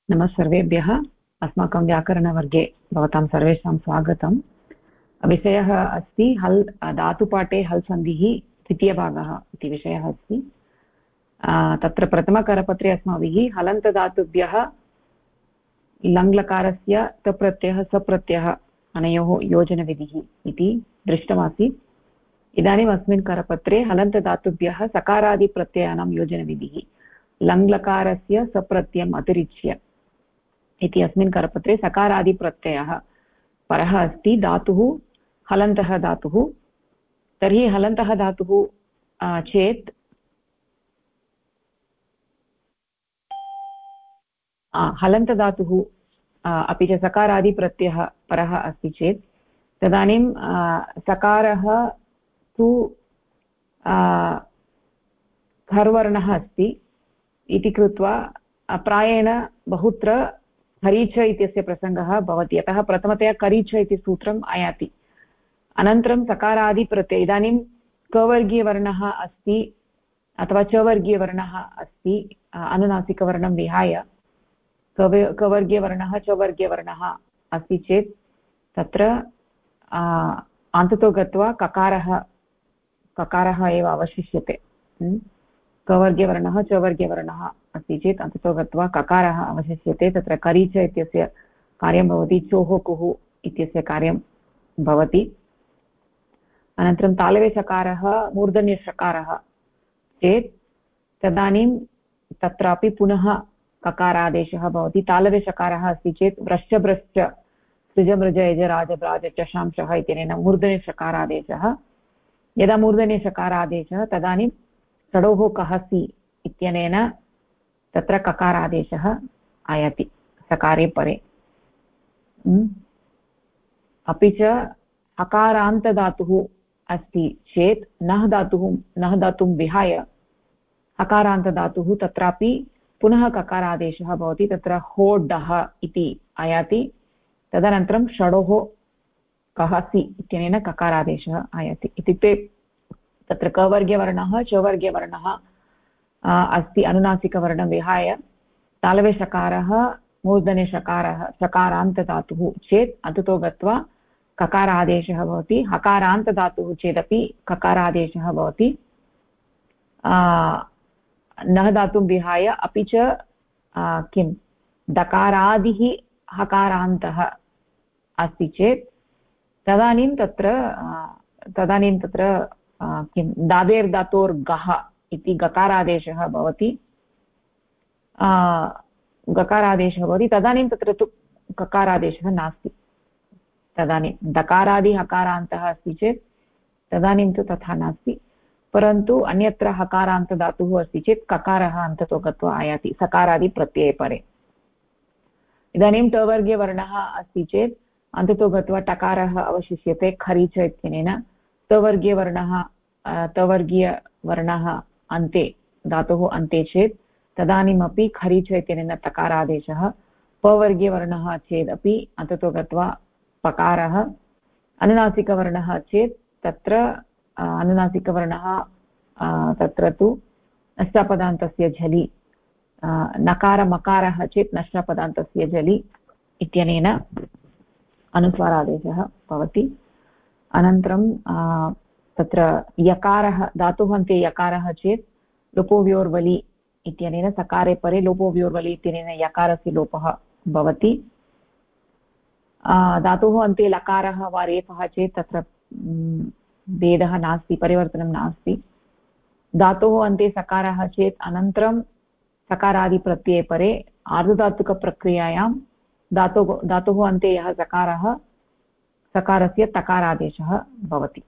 नमः सर्वेभ्यः। अस्माकं व्याकरणवर्गे भवतां सर्वेषां स्वागतम्। विषयः अस्ति हल् धातुपाठे हल् सन्धिः द्वितीयभागः इति विषयः अस्ति। तत्र प्रथमकरपत्रे अस्माभिः हलन्तधातुभ्यः लङ्लकारस्य तप्रत्ययः सप्रत्ययः अनयोः योजनविधिः इति दृष्टमासीत्। इदानीम् अस्मिन् करपत्रे हलन्तधातुभ्यः सकारादिप्रत्ययानां योजनविधिः लङ्लकारस्य सप्रत्ययम् अतिरिच्य इति अस्मिन् करपत्रे सकारादिप्रत्ययः परः अस्ति। धातुः हलन्तः धातुः। तर्हि हलन्तः धातुः चेत् हलन्तधातुः अपि च सकारादिप्रत्ययः परः अस्ति चेत् तदानीं सकारः तु खर्वर्णः अस्ति इति कृत्वा प्रायेण बहुत्र करीच इत्यस्य प्रसङ्गः भवति। यतः प्रथमतया करीच इति सूत्रम् आयाति। अनन्तरं सकारादिप्रत्यय इदानीं कवर्गीयवर्णः अस्ति अथवा चवर्गीयवर्णः अस्ति अनुनासिकवर्णं विहाय कवर्गीयवर्णः चवर्गीयवर्णः अस्ति चेत् तत्र अन्ततो गत्वा ककारः एव अवशिष्यते। कवर्गीयवर्णः चवर्गीयवर्णः अस्ति चेत् अन्ततो गत्वा ककारः अवशिष्यते। तत्र करीच इत्यस्य कार्यं भवति, चोः कुः इत्यस्य कार्यं भवति। अनन्तरं तालवेशकारः मूर्धन्यषकारः चेत् तदानीं तत्रापि पुनः ककारादेशः भवति। तालवेशकारः अस्ति चेत् व्रश्च भ्रश्च सृज मृज यज राज ब्राज चशांशः इत्यनेन मूर्धन्यषकारादेशः। यदा मूर्धन्यषकारादेशः तदानीं षडोः कहसि इत्यनेन तत्र ककारादेशः आयाति सकारे परे। अपि च हकारान्तधातुः अस्ति चेत् नः धातुं विहाय हकारान्तधातुः तत्रापि पुनः ककारादेशः भवति। तत्र होडः इति आयाति। तदनन्तरं षडोः कहसि इत्यनेन ककारादेशः आयाति। इत्युक्ते तत्र कवर्गीयवर्णः चवर्गीयवर्णः अस्ति अनुनासिकवर्णं विहाय। तालवेशकारः मूर्धन्यषकारः सकारान्तधातुः चेत् अन्ततो गत्वा ककारादेशः भवति। हकारान्तधातुः चेदपि ककारादेशः भवति। नः धातुं विहाय अपि च किं दकारादिः हकारान्तः अस्ति चेत् तदानीं तत्र किं दादेर्धातोर्गः इति गकारादेशः भवति। गकारादेशः भवति तदानीं तत्र तु ककारादेशः नास्ति। तदानीं दकारादि हकारान्तः अस्ति चेत् तदानीं तु तथा नास्ति। परन्तु अन्यत्र हकारान्तधातुः अस्ति चेत् ककारः अन्ततो गत्वा आयाति सकारादिप्रत्यये परे। इदानीं टवर्गीयवर्णः अस्ति चेत् अन्ततो गत्वा टकारः अवशिष्यते खरीच इत्यनेन। तवर्गीयवर्णः अन्ते धातोः अन्ते चेत् तदानीमपि खरीच इत्यनेन तकारादेशः। पवर्गीयवर्णः चेदपि अन्ततो गत्वा पकारः। अनुनासिकवर्णः चेत् तत्र अनुनासिकवर्णः तत्र तु नष्टपदान्तस्य झलि नकारमकारः चेत् नष्टपदान्तस्य झलि इत्यनेन अनुस्वारादेशः भवति। अनन्तरं तत्र यकारः धातुः अन्ते यकारः चेत् लोपोव्योर्वलि इत्यनेन सकारे परे लोपोव्योर्वलि इत्यनेन यकारस्य लोपः भवति। धातुः अन्ते लकारः वा रेफः चेत् तत्र भेदः नास्ति, परिवर्तनं नास्ति। धातोः अन्ते सकारः चेत् अनन्तरं सकारादिप्रत्यये परे आर्धधातुकप्रक्रियायां धातोः अन्ते यः सकारः सकारस्य तकारादेशः भवति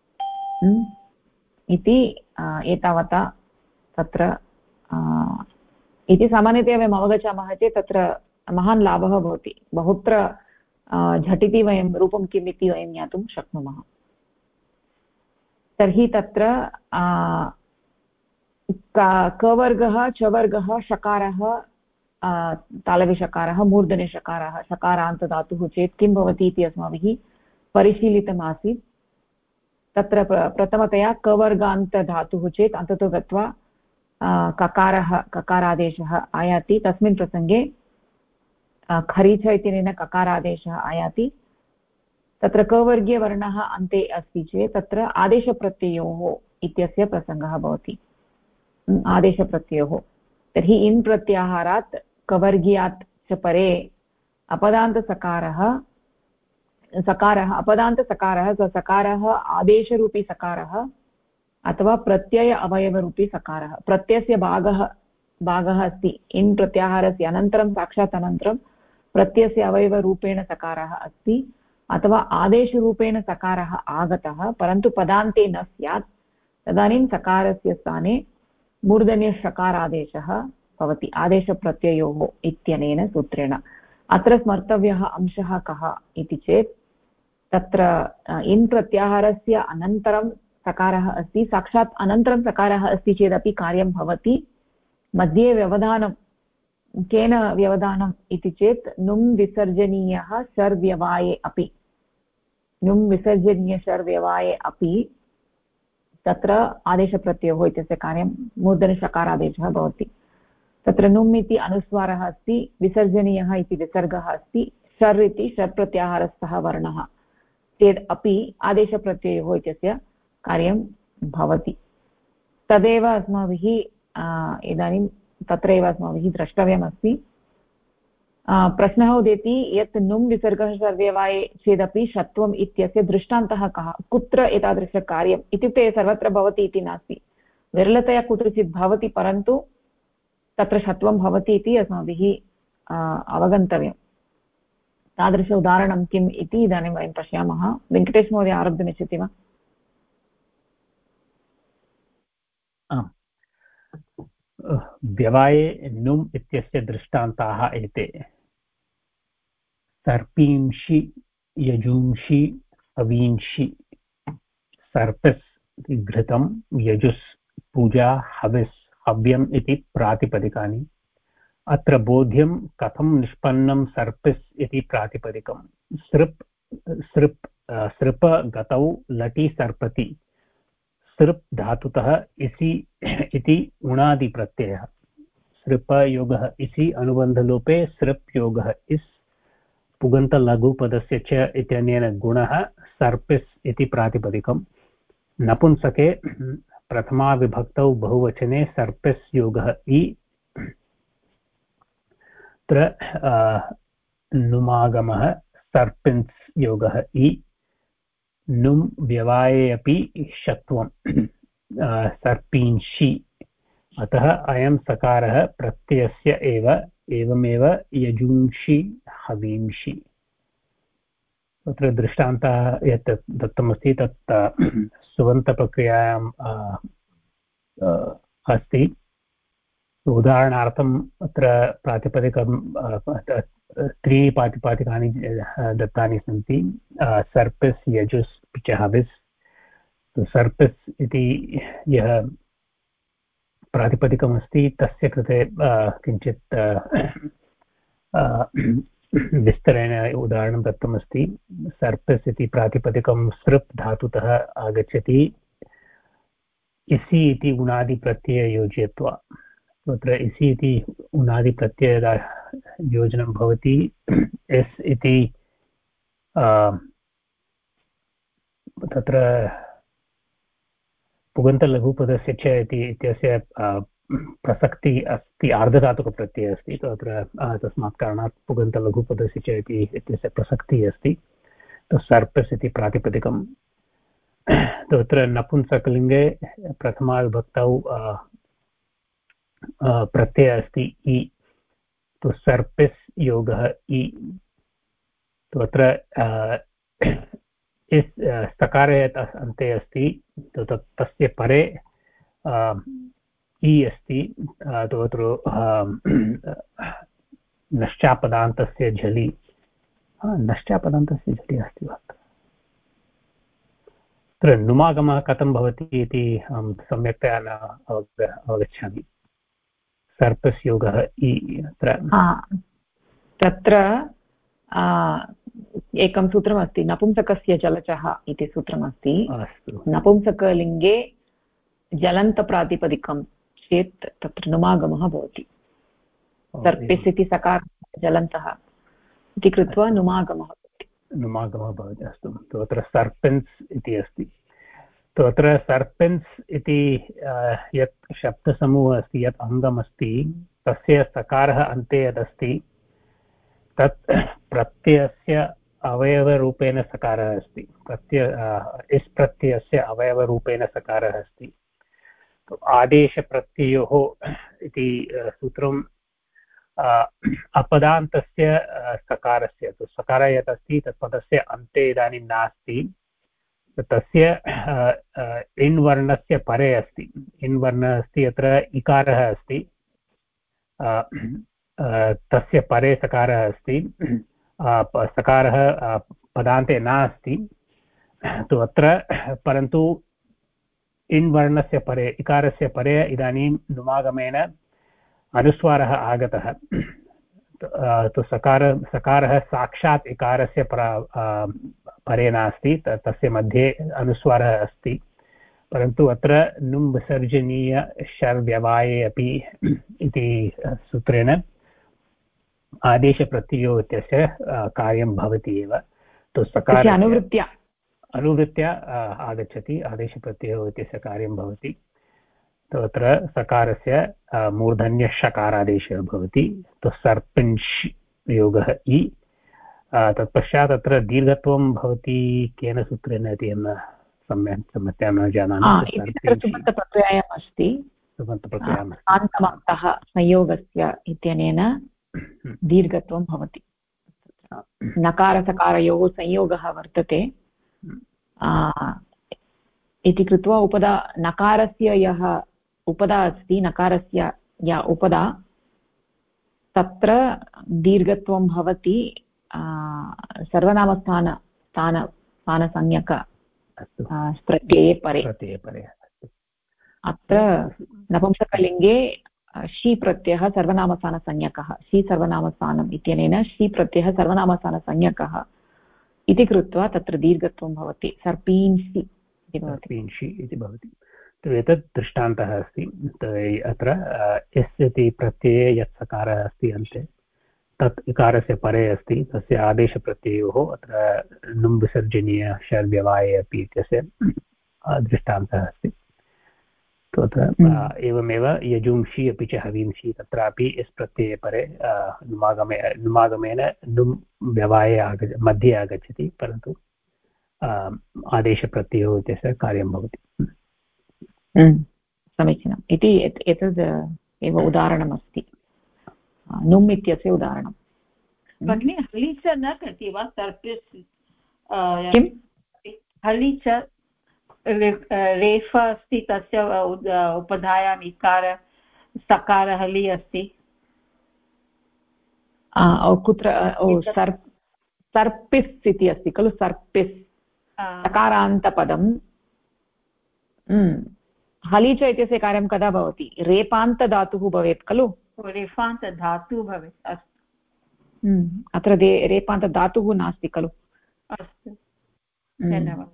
इति एतावता तत्र इति सामान्यतया वयम् अवगच्छामः चेत् तत्र महान् लाभः भवति। बहुत्र झटिति वयं रूपं किम् इति वयं ज्ञातुं शक्नुमः। तर्हि तत्र कवर्गः चवर्गः षकारः तालविषकारः मूर्धन्यषकारः षकारान्तधातुः चेत् किं भवति इति अस्माभिः परिशीलितमासीत्। तत्र प्रथमतया कवर्गान्तधातुः चेत् अन्ततो गत्वा ककारादेशः आयाति। तस्मिन् प्रसङ्गे खरीच इत्यनेन ककारादेशः आयाति। तत्र कवर्गीयवर्णः अन्ते अस्ति चेत् तत्र आदेशप्रत्ययोः इत्यस्य प्रसङ्गः भवति। आदेशप्रत्ययोः तर्हि इन् प्रत्याहारात् कवर्गीयात् च परे अपदान्तसकारः अपदान्तसकारः सकारः आदेशरूपी सकारः अथवा प्रत्यय अवयवरूपी सकारः। प्रत्ययस्य भागः अस्ति इन् प्रत्याहारस्य अनन्तरं साक्षात् अनन्तरं प्रत्ययस्य अवयवरूपेण सकारः अस्ति अथवा आदेशरूपेण सकारः आगतः परन्तु पदान्ते न स्यात्, तदानीं सकारस्य स्थाने मूर्धन्यषकारादेशः भवति आदेशप्रत्ययोः इत्यनेन सूत्रेण। अत्र स्मर्तव्यः अंशः कः इति चेत् तत्र इन् प्रत्याहारस्य अनन्तरं सकारः अस्ति, साक्षात् अनन्तरं सकारः अस्ति चेदपि कार्यं भवति। मध्ये व्यवधानं केन व्यवधानम् इति चेत् नुम् विसर्जनीयः शर्व्यवाये अपि, नुम् विसर्जनीयशर्व्यवाये अपि तत्र आदेशप्रत्ययोः इत्यस्य कार्यं मूर्धन्यषकारादेशः भवति। तत्र नुम् इति अनुस्वारः अस्ति, विसर्जनीयः इति विसर्गः अस्ति, शर् इति शर् प्रत्याहारस्थः वर्णः चेत् अपि आदेशप्रत्ययोः इत्यस्य कार्यं भवति। तदेव अस्माभिः इदानीं तत्रैव अस्माभिः द्रष्टव्यमस्ति। प्रश्नः उदेति यत् नुम् विसर्गः शर्व्यवाये चेदपि षत्वम् इत्यस्य दृष्टान्तः कः, कुत्र एतादृशकार्यम् इत्युक्ते सर्वत्र भवति इति नास्ति, विरलतया कुत्रचित् भवति परन्तु तत्र षत्वं भवति इति अस्माभिः अवगन्तव्यं। तादृश उदाहरणं किम् इति इदानीं वयं पश्यामः। वेङ्कटेश महोदय आरब्धुमिच्छति वा? व्यवाये नुम् इत्यस्य दृष्टान्ताः एते: सर्पींषि, यजूंषि, हवींषि। सर्पस् घृतं, यजुस् पूजा, हविस् हव्यम् इति प्रातिपदिकानि। अत्र बोध्यं कथं निष्पन्नं सर्पिस् इति प्रातिपदिकं। सृप गतौ लटि सर्पति। सृप् धातुतः इसि इति उणादिप्रत्ययः। सृपयोगः इसि अनुबन्धलोपे सृप् योगः इस्। पुगन्तलघुपदस्य च इत्यनेन गुणः सर्पिस् इति प्रातिपदिकम्। नपुंसके प्रथमा विभक्तौ बहुवचने सर्पिस् योगः इ। तत्र नुमागमः सर्पिन्स् योगः इ। नुम् व्यवाये अपि षत्वं सर्पींषि। अतः अयं सकारः प्रत्ययस्य एव। एवमेव यजूंषि, हवींषि। तत्र दृष्टान्तः यत् दत्तमस्ति तत् सुबन्तप्रक्रियायाम् अस्ति। उदाहरणार्थम् अत्र प्रातिपदिकं त्रीणि प्रातिपदिकानि दत्तानि सन्ति। सर्पिस्, यजुस्, च हविस्। सर्पिस् इति यः प्रातिपदिकमस्ति तस्य कृते किञ्चित् विस्तरेण उदाहरणं दत्तमस्ति। सर्पिस् इति प्रातिपदिकं सृप् धातुतः आगच्छति, इसि इति उणादिप्रत्यय योजयित्वा। तत्र इसि इति उणादिप्रत्यययोजनं भवति। एस् इति तत्र पुगन्तलघुपदस्य च इत्यस्य प्रसक्तिः अस्ति, आर्धधातुकप्रत्ययः अस्ति। तत्र तस्मात् कारणात् पुगन्तलघुपदस्य च इत्यस्य प्रसक्तिः अस्ति। सर्पस् इति प्रातिपदिकं। तत्र नपुंसकलिङ्गे प्रथमाविभक्तौ प्रत्ययः अस्ति इ। तो सर्पिस् योगः इ। तत्र सकारे अन्ते अस्ति, तस्य परे इ अस्ति। तत्र नश्चापदान्तस्य झलि, नश्चापदान्तस्य झलि अस्ति वा? तत्र नुमागमः कथं भवति इति अहं सम्यक्तया न अवगच्छामि। सर्पस् योगः इ। तत्र एकं सूत्रमस्ति, नपुंसकस्य जलचः इति सूत्रमस्ति। नपुंसकलिङ्गे जलन्तप्रातिपदिकं चेत् तत्र नुमागमः भवति। सर्पिस् इति सकारः जलन्तः, इति कृत्वा नुमागमः भवति। अस्तु, तत्र सर्पेन्स् इति अस्ति। तत्र सर्पेन्स् इति यत् शब्दसमूहः अस्ति, यत् अङ्गमस्ति, तस्य सकारः अन्ते यदस्ति तत् प्रत्ययस्य अवयवरूपेण सकारः अस्ति। इस् प्रत्ययस्य अवयवरूपेण सकारः अस्ति। आदेशप्रत्ययोः इति सूत्रं अपदान्तस्य सकारस्य, सकारः यत् अस्ति तत् पदस्य अन्ते इदानीं नास्ति, तस्य इन् वर्णस्य परे अस्ति। इन् वर्णः अस्ति, अत्र इकारः अस्ति, तस्य परे सकारः अस्ति, सकारः पदान्ते नास्ति तु अत्र, परन्तु इन् वर्णस्य परे, इकारस्य परे इदानीं नुमागमेन अनुस्वारः आगतः। तु सकारः साक्षात् इकारस्य परे नास्ति, तस्य मध्ये अनुस्वारः अस्ति, परन्तु अत्र नुम् विसर्जनीय शर् व्यवाये अपि इति सूत्रेण आदेशप्रत्ययो इत्यस्य कार्यं भवति एव। तु सकारस्य अनुवृत्य आगच्छति, आदेशप्रत्ययो इत्यस्य कार्यं भवति। तत्र सकारस्य मूर्धन्यषकारादेशः भवति। तु सर्पिंश् योगः इ। तत्पश्चात् अत्र दीर्घत्वं भवति केन सूत्रेण इति सम्यक्तया न जानामि। सुबन्तप्रत्ययम् अस्ति, अन्तामन्तः संयोगस्य इत्यनेन दीर्घत्वं भवति। नकारसकारयोः संयोगः वर्तते इति कृत्वा उपदा, नकारस्य यः उपदा अस्ति, नकारस्य या उपदा, तत्र दीर्घत्वं भवति स्थानसंज्ञक प्रत्यये परे। अत्र नपुंसकलिङ्गे शी प्रत्ययः सर्वनामस्थानसंज्ञकः, शी सर्वनामस्थानम् इत्यनेन शी प्रत्ययः सर्वनामस्थानसंज्ञकः इति कृत्वा तत्र दीर्घत्वं भवति, सर्पींषि इति भवति। एतत् दृष्टान्तः अस्ति। अत्र एस् इति प्रत्यये यत् सकारः अस्ति अन्ते, तत् इकारस्य परे अस्ति, तस्य आदेशप्रत्ययोः अत्र नुम् विसर्जनीय शर् व्यवाये अपि इत्यस्य दृष्टान्तः अस्ति। तत्र एवमेव यजुंषि अपि च हविंषि, तत्रापि एस् प्रत्यये परे नुमागमेन नुम् व्यवाये मध्ये आगच्छति, परन्तु आदेशप्रत्ययो इत्यस्य कार्यं भवति। समीचीनम् इति एतद् एव उदाहरणमस्ति, नुम् इत्यस्य उदाहरणं। भगिनी हलि च न कति वा सर्पिस्? किं हलि च रेफ अस्ति, तस्य उपधायाम् इकार सकार हलि अस्ति। कुत्र? सर्पिस् इति अस्ति खलु, सर्पिस् सकारान्तपदं। हलि च इत्यस्य कार्यं कदा भवति? रेपान्तधातुः भवेत् खलु, रेफान्तधातुः भवेत्। अस्तु, अत्र रेपान्तधातुः नास्ति खलु। अस्तु, धन्यवादः।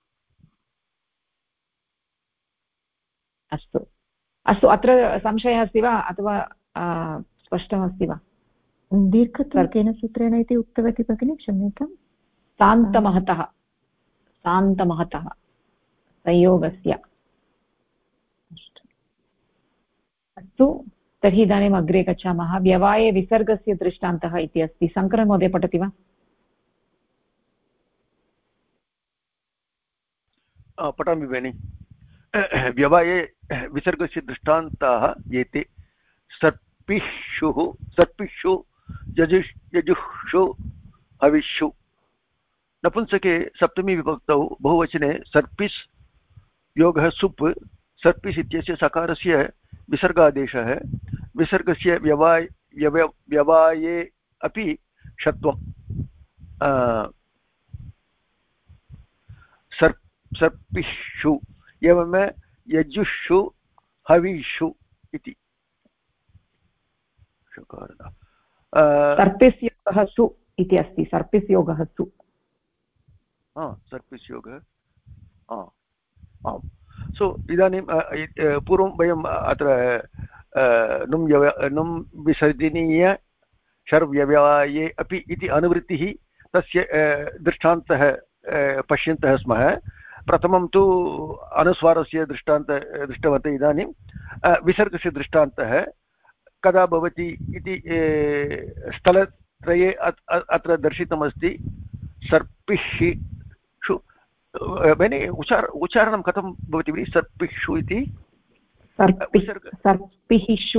अस्तु अस्तु, अत्र संशयः अस्ति वा अथवा स्पष्टमस्ति वा? दीर्घत्वं केन सूत्रेण इति उक्तवती भगिनी, क्षम्यताम्। सान्तमहतः संयोगस्य। अस्तु, तर्हि इदानीम् अग्रे गच्छामः। व्यवाये विसर्गस्य दृष्टान्तः इति अस्ति। शङ्करन् महोदय पठति वा? पठामि भगिनि। व्यवाये विसर्गस्य दृष्टान्ताः एते: सर्पिषु यजुषु हविषु। नपुंसके सप्तमी विभक्तौ बहुवचने सर्पिस् योगः सुप्। सर्पिस् इत्यस्य सकारस्य विसर्गादेशः, विसर्गस्य व्यवाये अपि षत्वम्। सर्पिषु एवं यजुषु हविषु इति। सर्पिस् योगः सु इति अस्ति। सर्पिस् योगः सु, सर्पिस् योगः। आम्। सो इदानीं पूर्वं वयम् अत्र नुम् विसर्जनीय शर्व्यवाये अपि इति अनुवृत्तिः तस्य दृष्टान्तः पश्यन्तः स्मः प्रथमं तु अनुस्वारस्य दृष्टवन्तः इदानीं विसर्गस्य दृष्टान्तः कदा भवति इति स्थलत्रये अत्र दर्शितमस्ति सर्पिषु भगिनि उच्चारणं कथं भवति भगिनि सर्पिषु इति सर्पिषु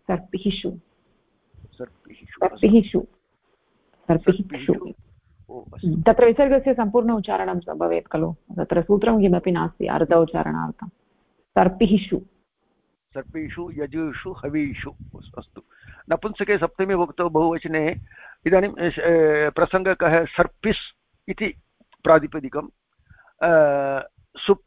तत्र विसर्गस्य सम्पूर्ण उच्चारणं भवेत् खलु तत्र सूत्रं किमपि नास्ति अर्ध उच्चारणार्थं सर्पिषु यजुषु हवीषु अस्तु नपुंसके सप्तमी विभक्तौ बहुवचने इदानीं प्रसङ्गकः सर्पिस् इति प्रातिपदिकं सुप्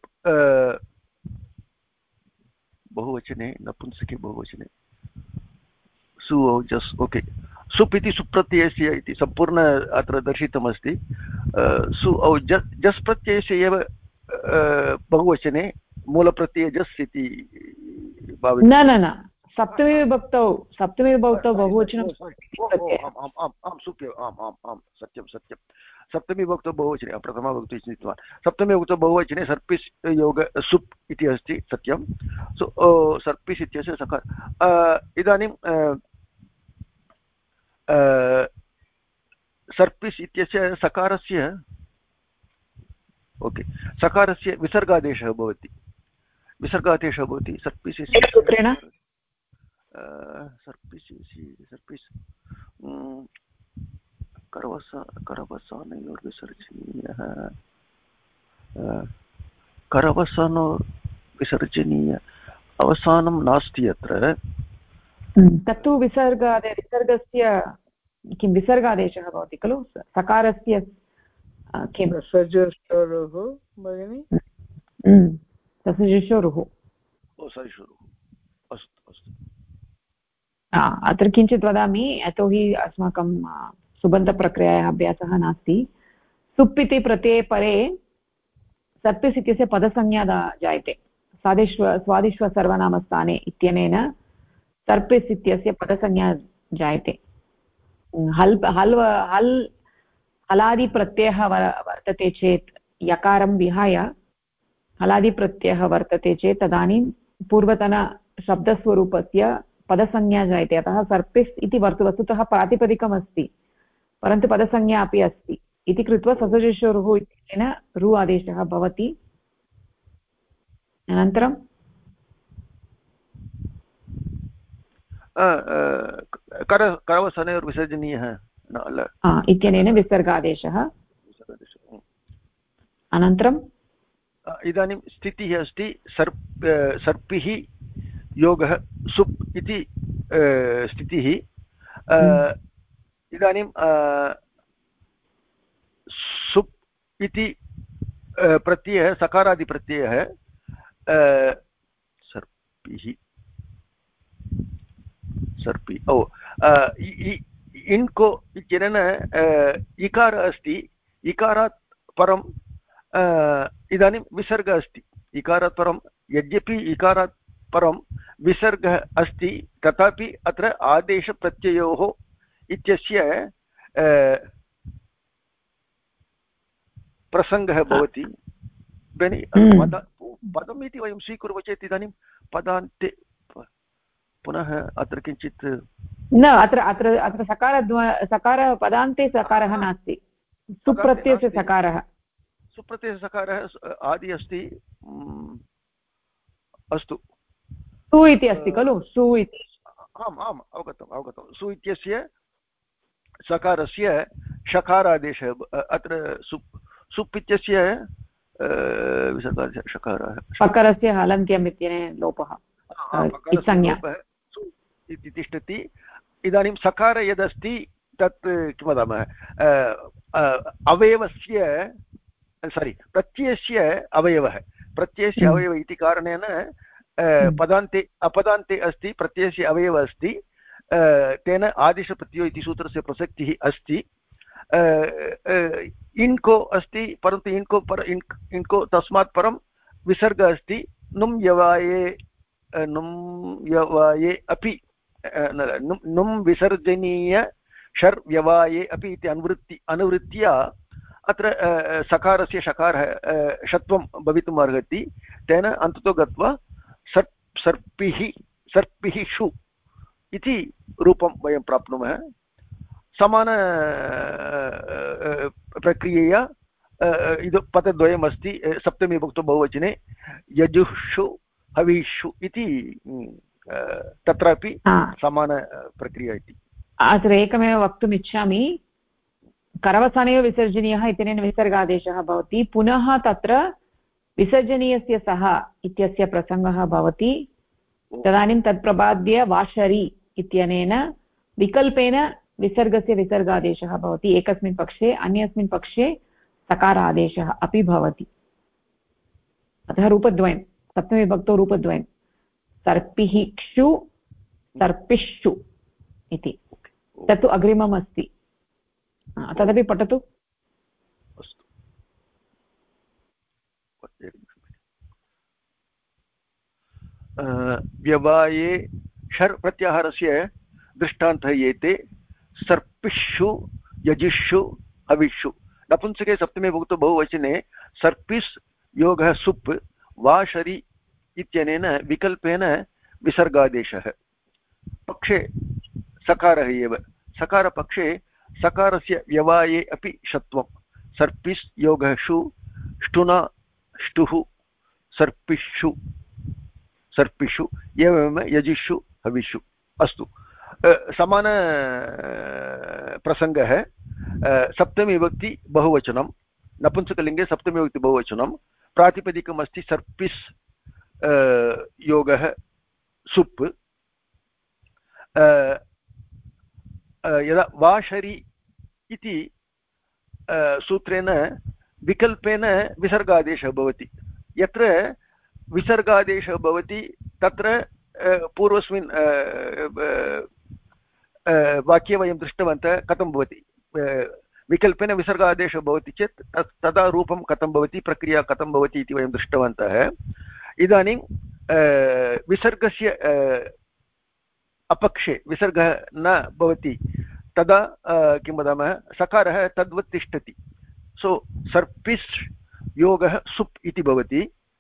बहुवचने नपुंसके बहुवचने सु जस् ओके सुप् इति सुप्रत्ययस्य इति सम्पूर्ण अत्र दर्शितमस्ति सु औ जस् प्रत्ययस्य एव बहुवचने मूलप्रत्यय जस् इति न न न सप्तमी विभक्तौ बहुवचनं आम् सुप्य आम् सत्यं सप्तमी विभक्तौ बहुवचने प्रथमा विभक्तौ चिन्तितवान् सप्तमी विभक्तौ बहुवचने सर्पिस् योग सुप् इति अस्ति सत्यं सो सर्पिस् इत्यस्य सकार इदानीं सर्पिस् इत्यस्य सकारस्य ओके सकारस्य विसर्गादेशः भवति सर्पिस् सूत्रेण सर्पिस् करवसानयोर्विसर्जनीयः करवसानोर्विसर्जनीय अवसानं नास्ति अत्र तत्तु विसर्गस्य किं विसर्गादेशः भवति खलु सकारस्य किं सजोरुः भगिनि सजोरुः अस्तु अत्र किञ्चित् वदामि यतोहि अस्माकं सुबन्तप्रक्रियायाः अभ्यासः नास्ति सुप् इति प्रत्यये परे सर्पिस् इत्यस्य पदसंज्ञा जायते स्वादिष्व सर्वनामस्थाने इत्यनेन सर्पिस् इत्यस्य पदसंज्ञा जायते हलादिप्रत्ययः वर्तते चेत् यकारं विहाय हलादिप्रत्ययः वर्तते चेत् तदानीं पूर्वतनशब्दस्वरूपस्य पदसंज्ञा जायते अतः सर्पिस् इति वस्तुतः प्रातिपदिकमस्ति परन्तु पदसंज्ञा अपि अस्ति इति कृत्वा ससजुषोरुः इत्यनेन रु आदेशः भवति अनन्तरं करवसनयोर्विसर्जनीयः इत्यनेन विसर्गादेशः अनन्तरं इदानीं स्थितिः अस्ति सर्पिः योगः सुप् इति स्थितिः इदानीं सुप् इति प्रत्ययः सकारादिप्रत्ययः सर्पि इन्को इत्यनेन इकार अस्ति इकारात् परं इदानीं विसर्गः अस्ति इकारात् परं यद्यपि इकारात् परं विसर्गः अस्ति तथापि अत्र आदेशप्रत्ययोः इत्यस्य प्रसङ्गः भवति पदम् इति वयं स्वीकुर्मः चेत् इदानीं पदान्ते पुनः अत्र किञ्चित् न अत्र सकार पदान्ते सकारः नास्ति सुप्रत्ययस्य सकारः आदि अस्ति अस्तु सु इति अस्ति खलु सु इति आम् अवगतं सु इत्यस्य सकारस्य शकारादेशः अत्र सुप् इत्यस्य विसर्गादेशः शकारस्य हलन्त्यम् इत्यनेन लोपः संज्ञा इति तिष्ठति इदानीं सकार यदस्ति तत् किं वदामः अवयवस्य प्रत्ययस्य अवयवः इति कारणेन पदान्ते अपदान्ते अस्ति प्रत्ययस्य अवयवः अस्ति तेन आदेशप्रत्ययो इति सूत्रस्य प्रसक्तिः अस्ति इन्को अस्ति परन्तु इन्को तस्मात् परं विसर्गः अस्ति नुं यवाये अपि नुं विसर्जनीय षर् व्यवाये अपि इति अनुवृत्त्या अत्र सकारस्य षकारः षत्वं भवितुम् अर्हति तेन अन्ततो गत्वा सर्पिः षु इति रूपं वयं प्राप्नुमः समान प्रक्रियया इदं पदद्वयमस्ति सप्तमी विभक्तौ बहुवचने यजुःषु हविषु इति तत्रापि समानप्रक्रिया इति अत्र एकमेव वक्तुम् इच्छामि करवसानयोः विसर्जनीयः इत्यनेन विसर्गादेशः भवति पुनः तत्र विसर्जनीयस्य सः इत्यस्य प्रसङ्गः भवति तदानीं तत्प्रबाद्य वाशरी इत्यनेन विकल्पेन विसर्गस्य विसर्गादेशः भवति एकस्मिन् पक्षे अन्यस्मिन् पक्षे सकारादेशः अपि भवति अतः रूपद्वयं सप्तमीविभक्तौ रूपद्वयं सर्पिः क्षु सर्पिष्षु इति तत्तु अग्रिमम् अस्ति तदपि पठतु व्यवाये षर् प्रत्याहारस्य दृष्टान्तः एते सर्पिष्षु यजिष्षु हविष्षु नपुंसके सप्तमे विभक्तौ बहुवचने सर्पिस् योगः सुप् वाशरि इत्यनेन विकल्पेन विसर्गादेशः पक्षे सकारः एव सकारपक्षे सकारस्य व्यवाये अपि षत्वं सर्पिस् योगः षु ष्टुना ष्टुः सर्पिषु एवमेव यजिषु हविषु अस्तु समान प्रसङ्गः सप्तमी विभक्ति बहुवचनं नपुंसकलिङ्गे सप्तमी विभक्ति बहुवचनं प्रातिपदिकम् अस्ति सर्पिस् योगः सुप् यदा वाशरी इति सूत्रेण विकल्पेन विसर्गादेशः भवति यत्र विसर्गादेशः भवति तत्र पूर्वस्मिन् वाक्ये वयं दृष्टवन्तः कथं भवति विकल्पेन विसर्गादेशः भवति चेत् तदा रूपं कथं भवति प्रक्रिया कथं भवति इति वयं दृष्टवन्तः इदानीं विसर्गस्य अपक्षे विसर्गः न भवति तदा किं वदामः सकारः तद्वत् तिष्ठति सो सर्पिस् योगः सुप् इति भवति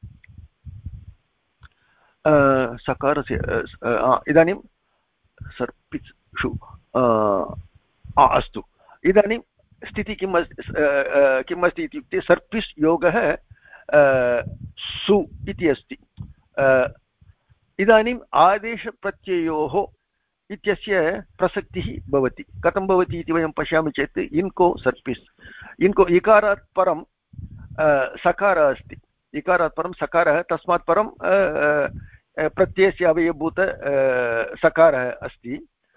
सकारस्य इदानीं सर्पिषु अस्तु इदानीं स्थितिः किम् अस्ति इत्युक्ते सर्पिस् योगः सु इति अस्ति इदानीम् आदेशप्रत्ययोः इत्यस्य प्रसक्तिः भवति कथं भवति इति वयं पश्यामः चेत् इन्को सर्पिस् इन्को इकारात् परं सकारः अस्ति इकारात् परं सकारः तस्मात् परं प्रत्ययस्य अवयवभूत सकारः अस्ति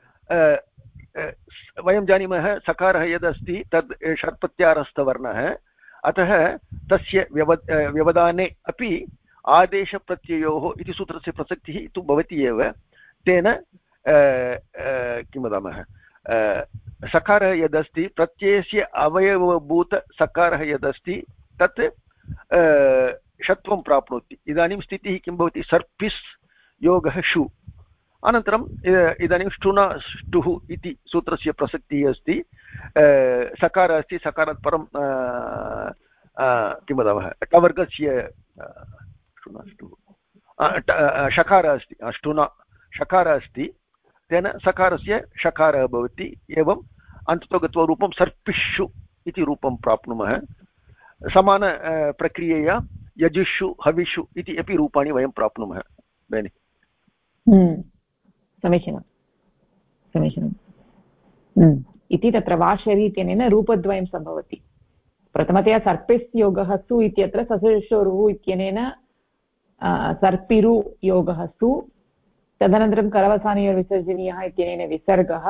वयं जानीमः सकारः यदस्ति तद् षट्प्रत्याहारस्थवर्णः अतः तस्य व्यवधाने अपि आदेशप्रत्ययोः इति सूत्रस्य प्रसक्तिः तु भवति एव तेन किं वदामः सकारः यदस्ति प्रत्ययस्य अवयवभूतसकारः यदस्ति तत् षत्वं प्राप्नोति इदानीं स्थितिः किं भवति सर्पिस् योगः षु अनन्तरम् इदानीं ष्टुना ष्टुः इति सूत्रस्य प्रसक्तिः अस्ति सकारः अस्ति सकारात् परं किं वदामः टवर्गस्य षकारः अस्ति ष्टुना षकारः अस्ति तेन सकारस्य षकारः भवति एवम् अन्ततो गत्वा रूपं सर्पिष्षु इति रूपं प्राप्नुमः समान प्रक्रियया यजुषु हविषु इति अपि रूपाणि वयं प्राप्नुमः बेनि समीचीनं समीचीनं इति तत्र वाशरी इत्यनेन रूपद्वयं सम्भवति प्रथमतया सर्पिस् योगः सु इत्यत्र ससुषोरुः इत्यनेन सर्पिरु योगः सु तदनन्तरं करवसानयोर्विसर्जनीयः इत्यनेन विसर्गः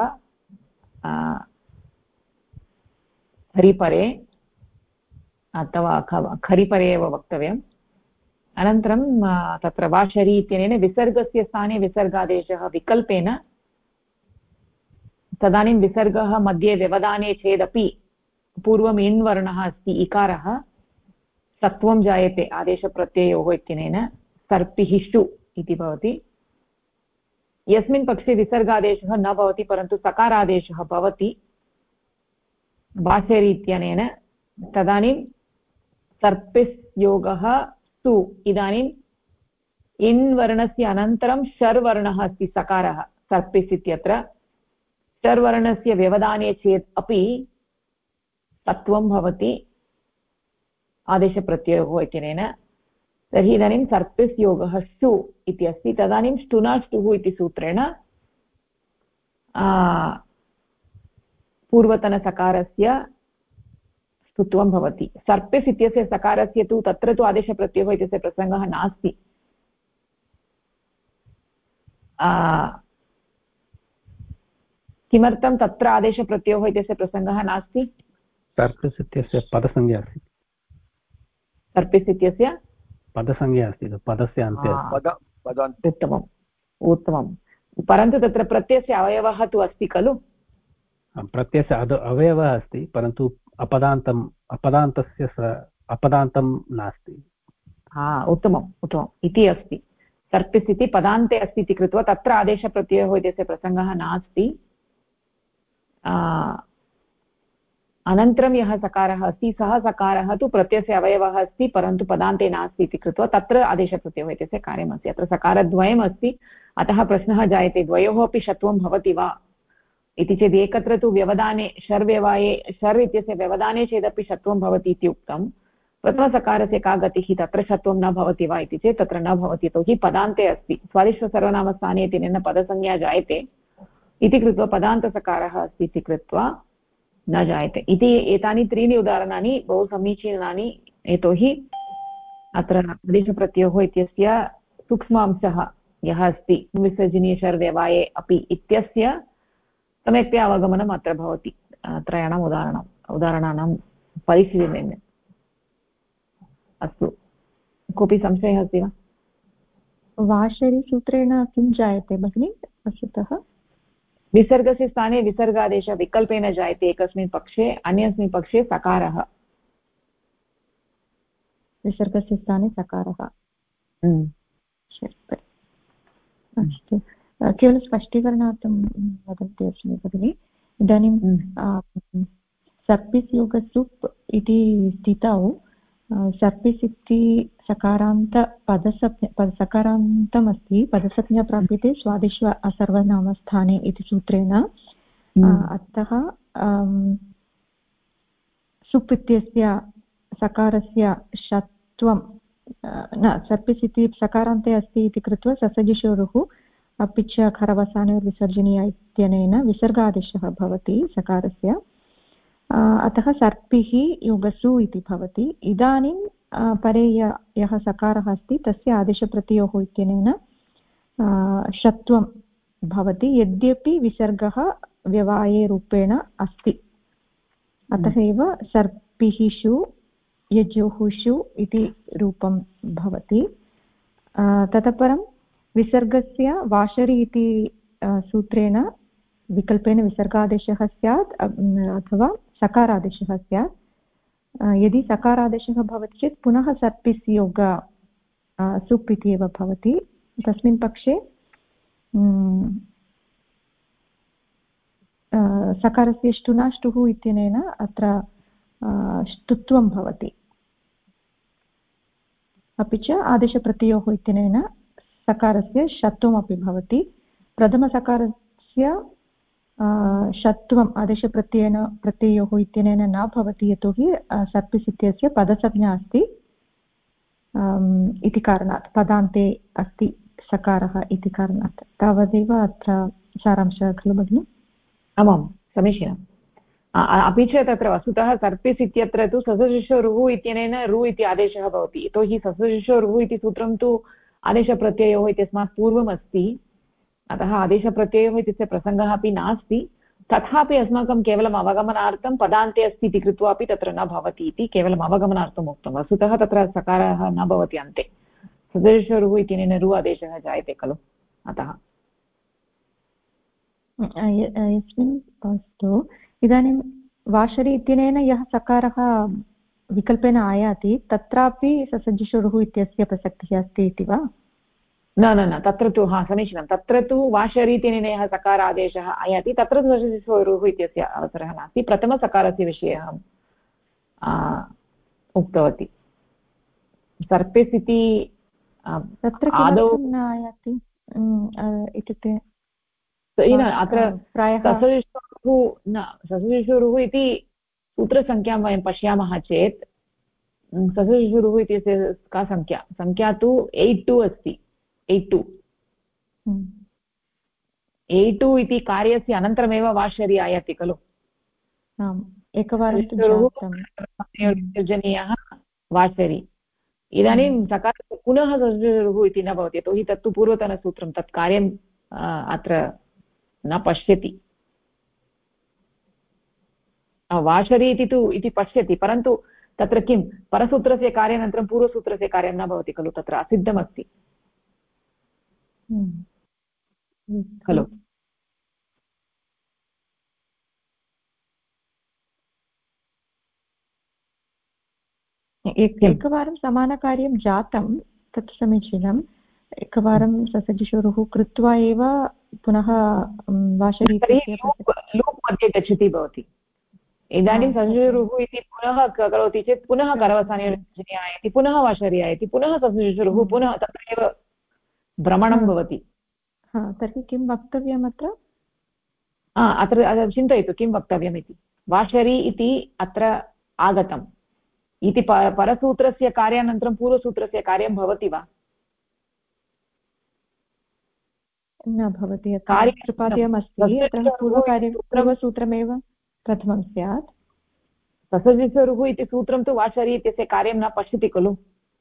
हरिपरे अथवा खरिपरे एव वक्तव्यम् अनन्तरं तत्र वाशरी इत्यनेन विसर्गस्य स्थाने विसर्गादेशः विकल्पेन तदानीं विसर्गः मध्ये व्यवधाने चेदपि पूर्वम् इन् वर्णः अस्ति इकारः सत्वं जायते आदेशप्रत्ययोः इत्यनेन सर्पिहिषु इति भवति यस्मिन् पक्षे विसर्गादेशः न भवति परन्तु सकारादेशः भवति भाषेरि इत्यनेन तदानीं सर्पिस् योगः सु इदानीम् इन् वर्णस्य अनन्तरं शर् वर्णः अस्ति सकारः सर्पिस् इत्यत्र शर् वर्णस्य व्यवधाने चेत् अपि सत्वं भवति आदेशप्रत्ययोः इत्यनेन तर्हि इदानीं सर्पिस् योगः सु इति अस्ति तदानीं ष्टुनाष्टुः इति सूत्रेण पूर्वतनसकारस्य स्तुत्वं भवति सर्पिस् इत्यस्य सकारस्य तु तत्र तु आदेशप्रत्ययोः इत्यस्य प्रसङ्गः नास्ति किमर्थं तत्र आदेशप्रत्ययोः इत्यस्य प्रसङ्गः नास्ति सर्पिस् इत्यस्य पदसंज्ञा अस्ति सर्पिस् इत्यस्य पदसंज्ञा अस्ति पदस्य अन्ते उत्तमम् उत्तमं परन्तु तत्र प्रत्ययस्य अवयवः तु अस्ति खलु प्रत्ययस्य अवयवः अस्ति परन्तु अपदान्तस्य अपदान्तं नास्ति उत्तमम् उत्तमम् इति अस्ति सर्पिस् इति पदान्ते अस्ति इति कृत्वा तत्र आदेशप्रत्ययोः इत्यस्य प्रसङ्गः नास्ति अनन्तरं यः सकारः अस्ति सः सकारः तु प्रत्ययस्य अवयवः अस्ति परन्तु पदान्ते नास्ति इति कृत्वा तत्र आदेशप्रत्ययोः इत्यस्य कार्यमस्ति अत्र सकारद्वयम् अस्ति अतः प्रश्नः जायते द्वयोः अपि षत्वं भवति वा इति चेत् एकत्र तु व्यवधाने शर् इत्यस्य व्यवधाने चेदपि षत्वं भवति इति उक्तं प्रथमसकारस्य का गतिः तत्र षत्वं न भवति वा इति चेत् तत्र न भवति यतोहि पदान्ते अस्ति स्वादिष्टसर्वनामस्थाने इत्यनेन पदसंज्ञा जायते इति कृत्वा पदान्तसकारः अस्ति इति कृत्वा न जायते इति एतानि त्रीणि उदाहरणानि बहु समीचीनानि यतोहि अत्र आदेशप्रत्ययोः इत्यस्य सूक्ष्मांशः यः अस्ति विसर्जनीयशर्व्यवाये अपि इत्यस्य सम्यक्तया अवगमनम् अत्र भवति त्रयाणाम् उदाहरणानां परिशीलनेन अस्तु कोऽपि संशयः अस्ति वा वाशरि सूत्रेण किं जायते भगिनि वस्तुतः विसर्गस्य स्थाने विसर्गादेशः विकल्पेन जायते एकस्मिन् पक्षे अन्यस्मिन् पक्षे सकारः विसर्गस्य स्थाने सकारः अस्तु केवलं स्पष्टीकरणार्थं वदन्ती अस्मि भगिनि इदानीं सर्पिस् योगसुप् इति स्थितौ सर्पिस् इति सकारान्तम् अस्ति पदसंज्ञा प्राप्यते स्वादिष्व असर्वनामस्थाने इति सूत्रेण अतः सुप् इत्यस्य सकारस्य षत्वं न सर्पिस् इति सकारान्ते अस्ति इति कृत्वा ससजिषोरुः अपि च खरवसानयोर्विसर्जनीया इत्यनेन विसर्गादेशः भवति सकारस्य अतः सर्पिः योगसु इति भवति इदानीं परे यः सकारः अस्ति तस्य आदेशप्रत्ययोः इत्यनेन षत्वं भवति यद्यपि विसर्गः व्यवाये अस्ति अतः एव सर्पिषु यजुषु इति रूपं भवति ततः परं विसर्गस्य वाशरि इति सूत्रेण विकल्पेन विसर्गादेशः स्यात् अथवा सकारादेशः स्यात् यदि सकारादेशः भवति चेत् पुनः सर्पिस् योग सुप् इति एव भवति तस्मिन् पक्षे सकारस्य ष्टुनाष्टुः इत्यनेन अत्र ष्टुत्वं भवति अपि च आदेशप्रत्ययोः इत्यनेन सकारस्य षत्वमपि भवति प्रथमसकारस्य षत्वम् प्रत्ययोः इत्यनेन न भवति यतोहि सर्पिस् इत्यस्य पदसंज्ञा अस्ति इति कारणात् पदान्ते अस्ति सकारः इति कारणात् तावदेव अत्र सारांशः खलु भगिनि आमां समीचीनम् अपि च तत्र वस्तुतः सर्पिस् इत्यत्र तु ससजुषो रुः इत्यनेन रु इति आदेशः भवति यतोहि ससजुषो रुः इति सूत्रं तु आदेशप्रत्ययोः इत्यस्मात् पूर्वम् अस्ति अतः आदेशप्रत्ययोः इत्यस्य प्रसङ्गः अपि नास्ति तथापि अस्माकं केवलम् अवगमनार्थं पदान्ते अस्ति इति कृत्वा अपि तत्र न भवति इति केवलम् अवगमनार्थम् उक्तं वस्तुतः तत्र सकारः न भवति अन्ते सदृशरुः इत्यनेन रु आदेशः जायते खलु अतः यस्मिन् अस्तु इदानीं वाशरि इत्यनेन यः सकारः विकल्पेन आयाति तत्रापि ससज्जिषुरुः इत्यस्य प्रसक्तिः अस्ति इति वा न न न तत्र तु समीचीनं तत्र तु वाशरीतिनिनयः सकारादेशः आयाति तत्र स्वरुः इत्यस्य अवसरः नास्ति प्रथमसकारस्य विषये अहं उक्तवती सर्पिस् इति तत्र आदौ किमर्थं न आयाति इत्युक्ते अत्र प्रायः ससुशिशुरुः इति सूत्रसङ्ख्यां वयं पश्यामः चेत् ससुशिशुरुः इत्यस्य का संख्या तु 82 अस्ति 82 82 इति कार्यस्य अनन्तरमेव वाशरी आयाति खलु एकवारं योजनीयः वाशरी इदानीं सकारस्य पुनः ससुशिशुरुः इति न भवति यतोहि तत्तु पूर्वतनसूत्रं तत् कार्यं अत्र न पश्यति वाशरी इति तु इति पश्यति परन्तु तत्र किं परसूत्रस्य कार्यानन्तरं पूर्वसूत्रस्य कार्यं न भवति खलु तत्र असिद्धमस्ति खलु एकवारं समानकार्यं जातं तत् समीचीनम् एकवारं ससजुषुरुः कृत्वा एव पुनः वाशरी लूप् मध्ये गच्छति भवति इदानीं ससजुषुरुः इति पुनः करोति चेत् पुनः करवसानयोजनी आयाति पुनः वाशरी आयाति पुनः ससजुषुरुः पुनः तत्रैव भ्रमणं भवति तर्हि किं वक्तव्यम् अत्र अत्र चिन्तयतु किं वक्तव्यम् इति वाशरी इति अत्र आगतम् इति परसूत्रस्य कार्यानन्तरं पूर्वसूत्रस्य कार्यं भवति वा न भवति त्रिपाद्यमस्ति अतः पूर्वसूत्रमेव प्रथमं स्यात् ससजुषुरुः इति सूत्रं तु वाशरी इत्यस्य कार्यं न पश्यति खलु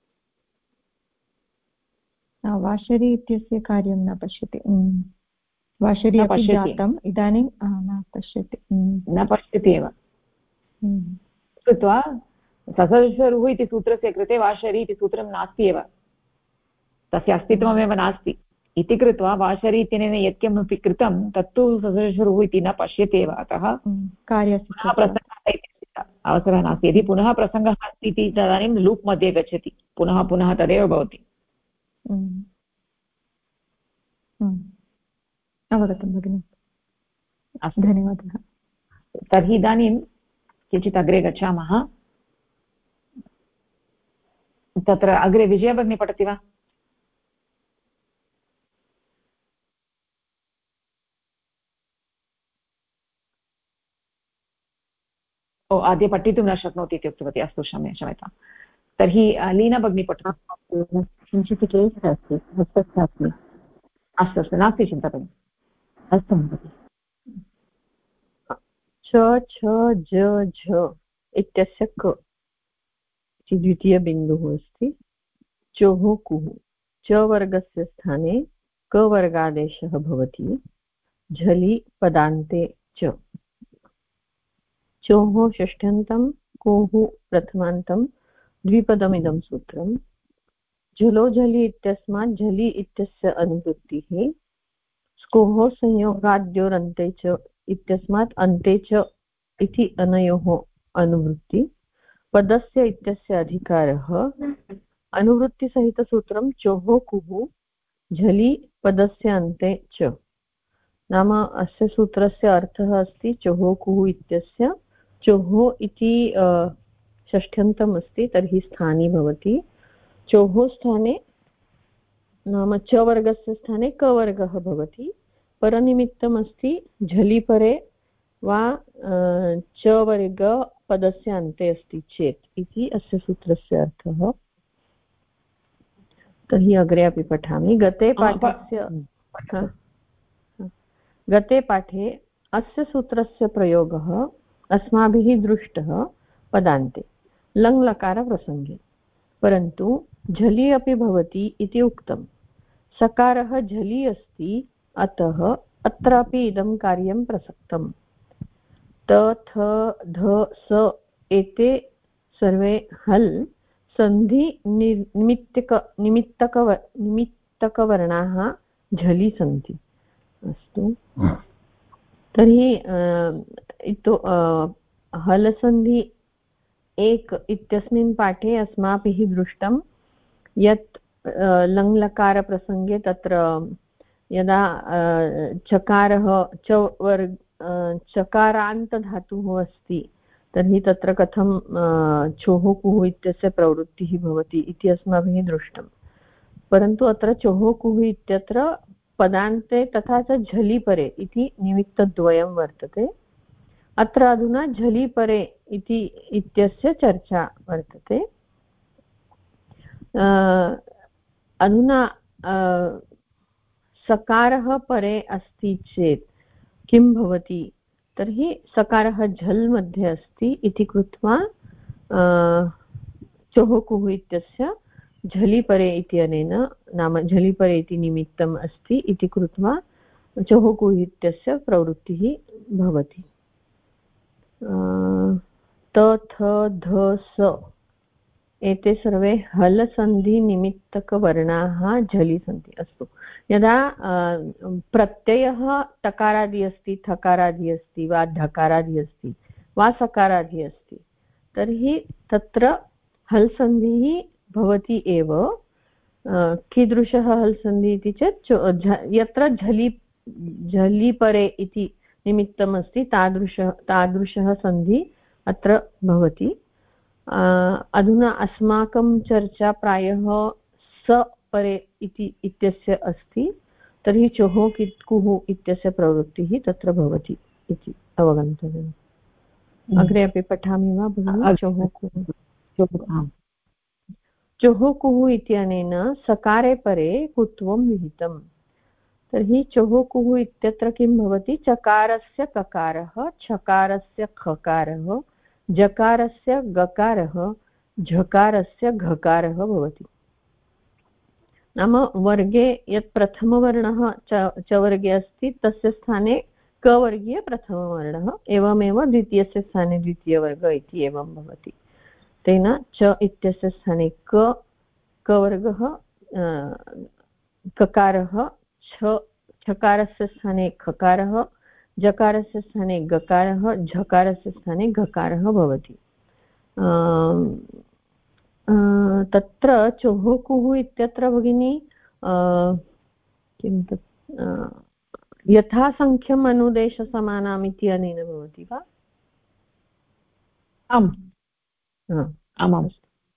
वाशरी इत्यस्य कार्यं न पश्यति वाशरी अपि जातम् इदानीं न पश्यति एव कृत्वा ससजुषुरुः इति सूत्रस्य कृते वाशरी इति सूत्रं नास्ति एव तस्य अस्तित्वमेव नास्ति इति कृत्वा वाशरी इत्यनेन यत्किमपि कृतं तत्तु ससजुषुरुः इति न पश्यति एव अतः कार्यस्य प्रसङ्गः इति अवसरः नास्ति यदि पुनः प्रसङ्गः अस्ति इति तदानीं लूप् मध्ये गच्छति पुनः पुनः तदेव भवति अवगतं भगिनि अस्तु धन्यवादः तर्हि इदानीं किञ्चित् अग्रे गच्छामः तत्र अग्रे विजया भगिनी पठति वा अद्य पठितुं न शक्नोति इति उक्तवती अस्तु क्षम्यतां तर्हि लीना भगिनी पठतु किञ्चित् क्लेशः अस्ति अस्ति अस्तु अस्तु नास्ति चिन्ता भगिनि अस्तु महोदय च छ ज झ इत्यस्य क इति द्वितीयबिन्दुः अस्ति चोः कुः च वर्गस्य स्थाने क वर्गादेशः भवति झलि पदान्ते च चोः षष्ठ्यन्तं कोः प्रथमान्तं द्विपदमिदं सूत्रं झलो झलि इत्यस्मात् झलि इत्यस्य अनुवृत्तिः स्कोः संयोगाद्योरन्ते च इत्यस्मात् अन्ते च इति अनयोः अनुवृत्ति पदस्य इत्यस्य अधिकारः अनुवृत्तिसहितसूत्रं चोः कुः झलि पदस्य अन्ते च नाम अस्य सूत्रस्य अर्थः अस्ति चोः कुः इत्यस्य चोः इति षष्ठ्यन्तम् अस्ति तर्हि स्थानी भवति चोः स्थाने नाम च वर्गस्य स्थाने क वर्गः भवति परनिमित्तम् अस्ति झलि परे वा च वर्ग पदस्य अन्ते अस्ति चेत् इति अस्य सूत्रस्य अर्थः तर्हि अग्रे अपि पठामि गते पाठे अस्य सूत्रस्य प्रयोगः अस्माभिः दृष्टः पदान्ते लङ्लकारप्रसङ्गे परन्तु झलि अपि भवति इति उक्तं सकारः झलि अस्ति अतः अत्रापि इदं कार्यं प्रसक्तम् त थ ध स एते सर्वे हल् सन्धि निमित्तकवर्णाः झलि सन्ति अस्तु तर्हि हल् सन्धि एक इत्यस्मिन् पाठे अस्माभिः दृष्टं यत् लङ्लकारप्रसङ्गे तत्र यदा चकारः चकारान्तधातुः अस्ति तर्हि तत्र कथं चोः कुः इत्यस्य प्रवृत्तिः भवति इति अस्माभिः दृष्टं। परन्तु अत्र चोः कुः इत्यत्र पदान्ते तथा च झलिपरे इति निमित्तद्वयं वर्तते। अत्र अधुना झलिपरे इति इत्यस्य चर्चा वर्तते। अधुना सकारः परे अस्ति चेत् किं भवति, तर्हि सकारः झल् मध्ये अस्ति इति कृत्वा चोः कुः इत्यस्य झलिपरे इत्यनेन नाम झलिपरे इति निमित्तम् अस्ति इति कृत्वा चोः कुः इत्यस्य प्रवृत्तिः भवति। त थ ध स एते सर्वे हल सन्धि निमित्तकवर्णाः झलि सन्ति। अस्तु, यदा प्रत्ययः टकारादि अस्ति, थकारादि अस्ति वा ढकारादि अस्ति वा सकारादि अस्ति तर्हि तत्र हल् सन्धिः भवति एव। कीदृशः हल् सन्धिः इति चेत् यत्र झलिपरे इति निमित्तमस्ति तादृशः सन्धिः अत्र भवति। अधुना अस्माकं चर्चा प्रायः स परे इत्यस्य अस्ति, तर्हि चोः कुः इत्यस्य प्रवृत्तिः तत्र भवति इति अवगन्तव्यम्। अग्रे अपि पठामि वा भगिनि? चोः कुः इत्यनेन सकारे परे कुत्वं विहितं। तर्हि चोः कुः इत्यत्र किं भवति? चकारस्य ककारः, छकारस्य खकारः, जकारस्य गकारः, झकारस्य घकारः भवति। नाम वर्गे यत् प्रथमवर्णः चवर्गे अस्ति तस्य स्थाने कवर्गीय प्रथमवर्णः, एवमेव द्वितीयस्य स्थाने द्वितीयवर्ग इति एवं भवति। तेन च इत्यस्य स्थाने कवर्गः, ककारः, छकारस्य स्थाने खकारः, जकारस्य स्थाने गकारः, झकारस्य स्थाने घकारः भवति। तत्र चोः कुः इत्यत्र भगिनी किं तत् यथासङ्ख्यम् अनुदेशसमानाम् इति अनेन भवति वा? आम् आमाम्।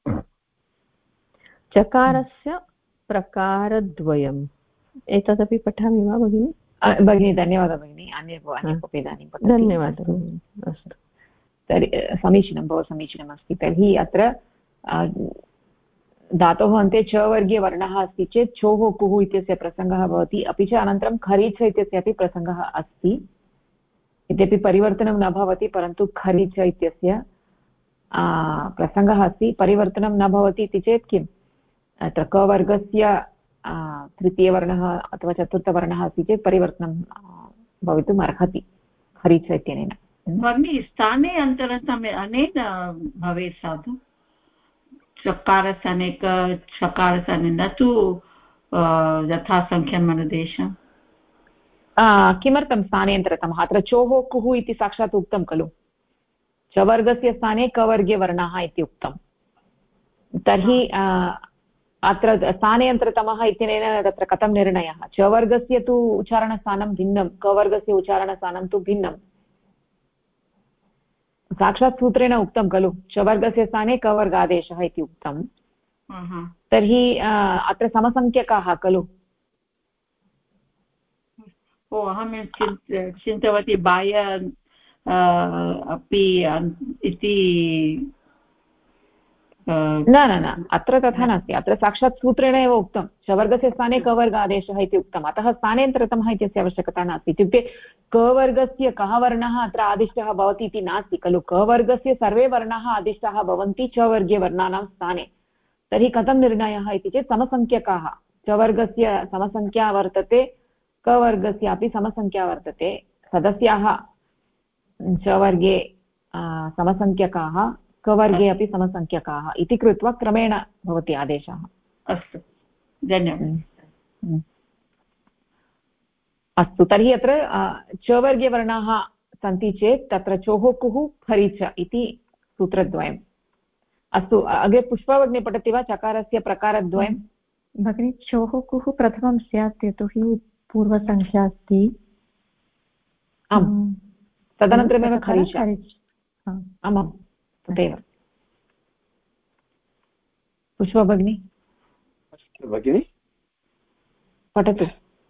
चकारस्य प्रकारद्वयम् एतदपि पठामि वा भगिनि? भगिनी धन्यवादः भगिनी। अन्य कोऽपि इदानीं धन्यवादः। अस्तु, तर्हि समीचीनं, बहु समीचीनमस्ति। तर्हि अत्र धातोः अन्ते च वर्गीयवर्णः अस्ति चेत् चोः कुः इत्यस्य प्रसङ्गः भवति, अपि च अनन्तरं खरीच इत्यस्य अपि प्रसङ्गः अस्ति। इत्यपि परिवर्तनं न भवति, परन्तु खरीच इत्यस्य प्रसङ्गः अस्ति। परिवर्तनं न भवति इति चेत् किम्? अत्र कवर्गस्य तृतीयवर्णः अथवा चतुर्थवर्णः अस्ति चेत् परिवर्तनं भवितुम् अर्हति खरीच इत्यनेन। भगिनी, स्थाने अन्तरस्थाने अनेन भवेत् साधु चकारस्य अनेक चकारस्य न तु यथासङ्ख्यम् अनुदेशम्। किमर्थं स्थानेऽन्तरतमः? अत्र चोः कुः इति साक्षात् उक्तं खलु, चवर्गस्य स्थाने कवर्गीयवर्णः इति उक्तं। तर्हि अत्र स्थानेऽन्तरतमः इत्यनेन तत्र कथं निर्णयः? चवर्गस्य तु उच्चारणस्थानं भिन्नं, कवर्गस्य उच्चारणस्थानं तु भिन्नं। साक्षात् सूत्रेण उक्तं खलु, चवर्गस्य स्थाने कवर्गादेशः इति उक्तं। तर्हि अत्र समसङ्ख्यकाः खलु। अहं चिन्तितवती बाह्य अपि इति। न न न, अत्र तथा नास्ति। अत्र साक्षात् सूत्रेण एव उक्तं चवर्गस्य स्थाने कवर्ग आदेशः इति उक्तम्। अतः स्थानेऽन्तरतमः इत्यस्य आवश्यकता नास्ति। इत्युक्ते कवर्गस्य कः वर्णः अत्र आदिष्टः भवति इति नास्ति खलु। कवर्गस्य सर्वे वर्णाः आदिष्टाः भवन्ति चवर्गीयवर्णानां स्थाने। तर्हि कथं निर्णयः इति चेत् समसङ्ख्यकाः, चवर्गस्य समसङ्ख्या वर्तते, कवर्गस्यापि समसङ्ख्या वर्तते। सदस्याः चवर्गे समसङ्ख्यकाः, कवर्गे अपि समसङ्ख्यकाः इति कृत्वा क्रमेण भवति आदेशः। अस्तु, धन्यवादः। अस्तु, तर्हि अत्र चवर्गीयवर्णाः सन्ति चेत् तत्र चोः कुः खरीच इति सूत्रद्वयम्। अस्तु, अग्रे पुष्पा भगिनी पठति वा चकारस्य प्रकारद्वयम्? भगिनी चोः कुः प्रथमं स्यात् यतोहि पूर्वसङ्ख्या अस्ति। आम् तदनन्तरमेव खरीच। आमां तथैव। पुष्पा भगिनी अस्तु भगिनि पठतु।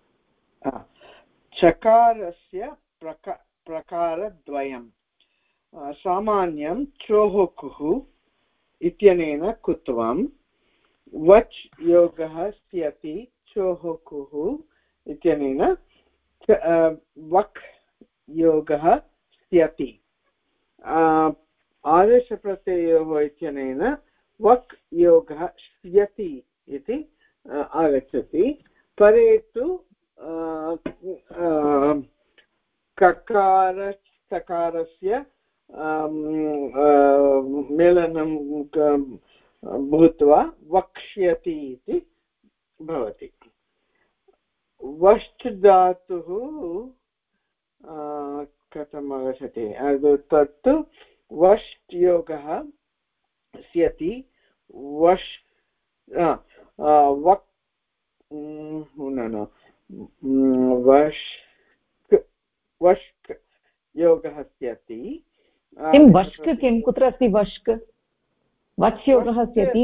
चकारस्य प्रकारद्वयं सामान्यं चोः कुः इत्यनेन कुत्वं वच् योगः स्यति चोः कुः इत्यनेन वक् योगः स्यति आदेशप्रत्ययोः इत्यनेन वक् योगः स्यति इति आगच्छति। परे तु ककार सकारस्य मेलनं भूत्वा वक्ष्यति इति भवति। वश्च धातुः कथम् आगच्छति तत्तु वश् योगः स्यति वश् वक् वश्क् योगः स्यति। किं वश्क् किं कुत्र अस्ति वश्क्? वच् योगः स्यति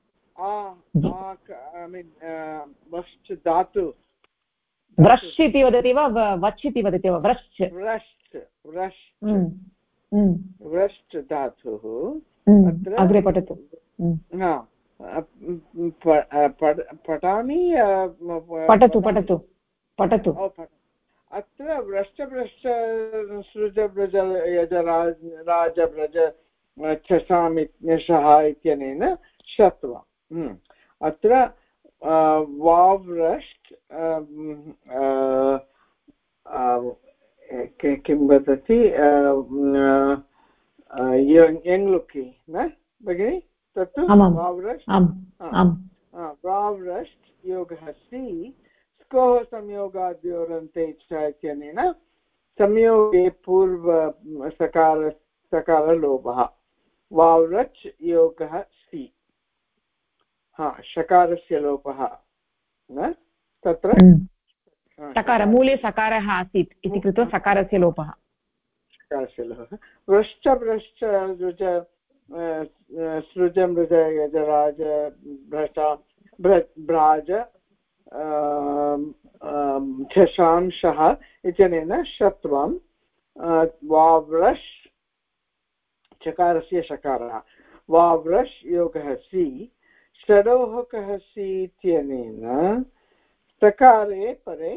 वश्च धातु व्रश् इति वदति वा वच् इति वदति वा? व्रश् व्रश्च धातुः। अग्रे पठतु। पठामि पठतु पठतु पठतु। अत्र व्रश्च सृज व्रज यज राज व्रज छसामित्यशः इत्यनेन शत्वम्। अत्र वाव्रश् किं वदति यङ्लुकि न भगिनि तत्तु वाव्रश् योगः सि स्कोः संयोगाद्योरन्ते च इत्यनेन संयोगे पूर्व सकारलोपः वाव्रच् योगः सि। शकारस्य लोपः न तत्र मूले सकारः आसीत् इति कृत्वा सकारस्य लोपः। व्रश्च व्रश्च रुज सृज मृज यजराज भ्राज छशांशः इत्यनेन शत्वं वाव्रश् चकारस्य शकारः वाव्रश् योगः सि षडोः कः सि इत्यनेन सकारे परे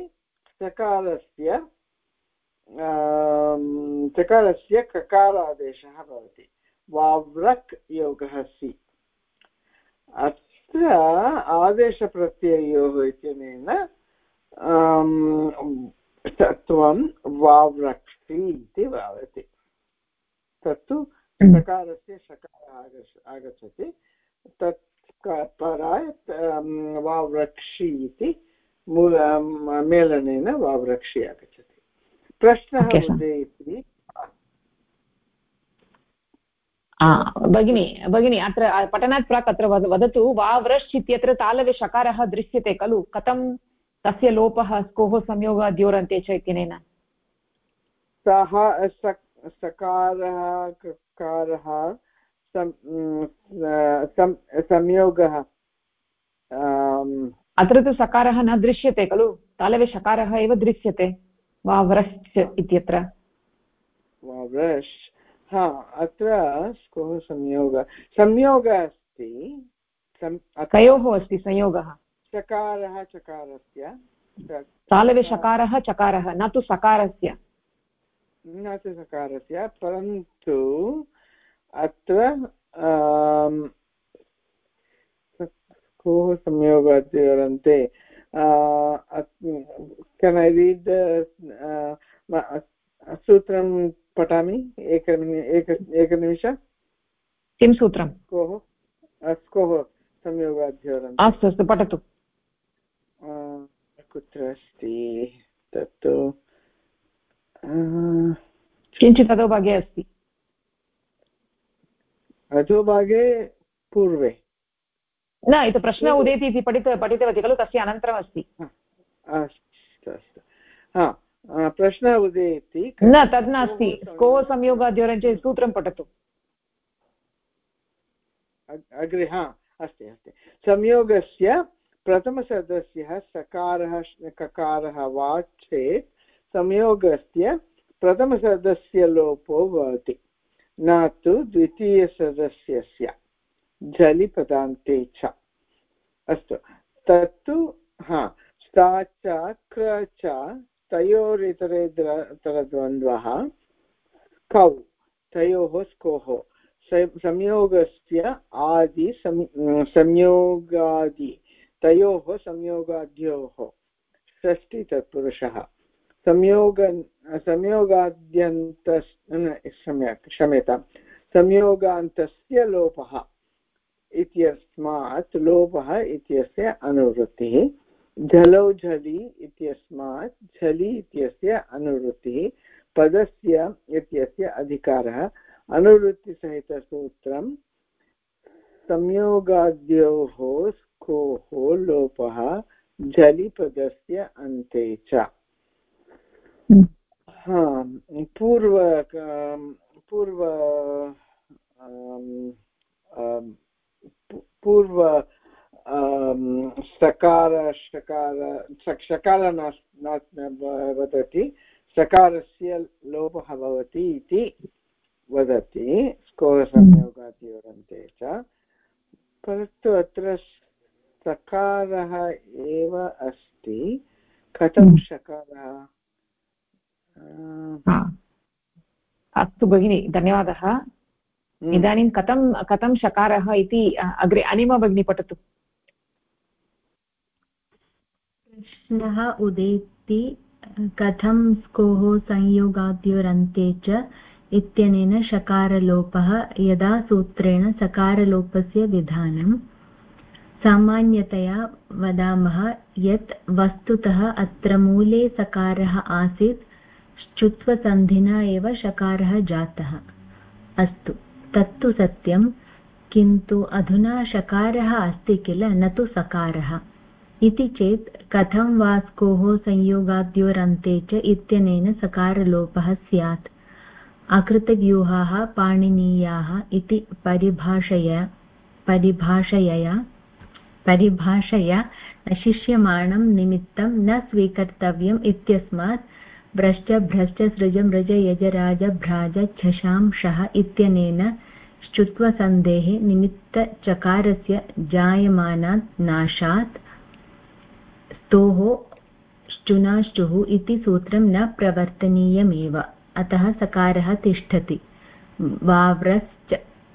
सकारस्य ककारादेशः भवति वाव्रक् योगः सि। अत्र आदेशप्रत्ययोः इत्यनेन त्वं वाव्रक्सि इति भवति। तत्तु सकारस्य शकारः आगच्छति तत् पराय वाव्रक्षि इति मेलनेन वाव्रक्षि आगच्छति। प्रश्नः उदेति भगिनी अत्र पठनात् प्राक् अत्र वदतु वाव्रश् इत्यत्र तालवे शकारः दृश्यते खलु कथं तस्य लोपः स्कोः संयोगाद्योरन्ते च इत्यनेन? सः सकारः ककारः संयोगः अत्र तु सकारः न दृश्यते खलु तालवे शकारः एव दृश्यते वाव्रश् इत्यत्र। वाव्रश् अत्र स्कोः संयोगः अस्ति। कयोः अस्ति संयोगः? चकारः चकारस्य तालवे शकारः चकारः न तु सकारस्य परन्तु अत्र कोः संयोगाद्योरन्ते can I read सूत्रं पठामि एकनिमिष। किं सूत्रं? स्कोः संयोगाद्योरन्ते। अस्तु अस्तु पठतु। कुत्र अस्ति तत्तु किञ्चित् अधोभागे अस्ति। अधोभागे पूर्वे न इति प्रश्न उदेति इति पठितवती खलु तस्य अनन्तरम् अस्ति अस्तु अस्तु प्रश्न उदेति न तद् नास्ति स्कोः संयोगाद्योरञ्च सूत्रं पठतु अग्रे अस्ति अस्ति संयोगस्य प्रथमसदस्यः सकारः ककारः वा चेत् संयोगस्य प्रथमसदस्यलोपो भवति न तु द्वितीयसदस्यस्य झलि पदान्ते च अस्तु तत्तु sta च क्र च तयोरितरेतरद्वन्द्वः कौ तयोः स्कोः संयोगस्य आदि संयोगादि तयोः संयोगाद्योः षष्ठी तत्पुरुषः क्षम्यतां संयोगान्तस्य लोपः इत्यस्मात् लोपः इत्यस्य अनुवृत्तिः झलौ झलि इत्यस्मात् झलि इत्यस्य अनुवृत्तिः पदस्य इत्यस्य अधिकारः अनुवृत्तिसहितसूत्रं संयोगाद्योः स्कोः लोपः झलिपदस्य अन्ते च पूर्व शकार न वदति शकारस्य लोपः भवति इति वदति स्कोः संयोगाद्योरन्ते च परन्तु अत्र सकारः एव अस्ति कथं शकारः अस्तु भगिनि धन्यवादः इदानीं कथं शकारः इति अग्रे अनिमा भगिनी पठतु प्रश्नः उदेति कथं स्कोः संयोगाद्योरन्ते च इत्यनेन शकारलोपः यदा सूत्रेण सकारलोपस्य विधानं सामान्यतया वदामः यत् वस्तुतः अत्र मूले सकारः आसीत् च्युत्वसन्धिना एव शकारः जातः अस्तु तत्तु सत्यं किन्तु अधुना शकारः अस्ति किल न तु सकारः इति चेत् कथं वा स्कोः संयोगाद्योरन्ते च इत्यनेन सकारलोपः स्यात् अकृतव्यूहाः पाणिनीयाः इति परिभाषया नशिष्यमाणं निमित्तं न स्वीकर्तव्यम् इत्यस्मात् भ्रश्च भ्रश्च सृज मृज यज राज भ्राज झषां शः इत्यनेन श्चुत्वसन्धेः निमित्तचकारस्य जायमानात् नाशात् स्तोः श्चुनाश्चुः इति सूत्रं न प्रवर्तनीयमेव अतः सकारः तिष्ठति वाव्रश्च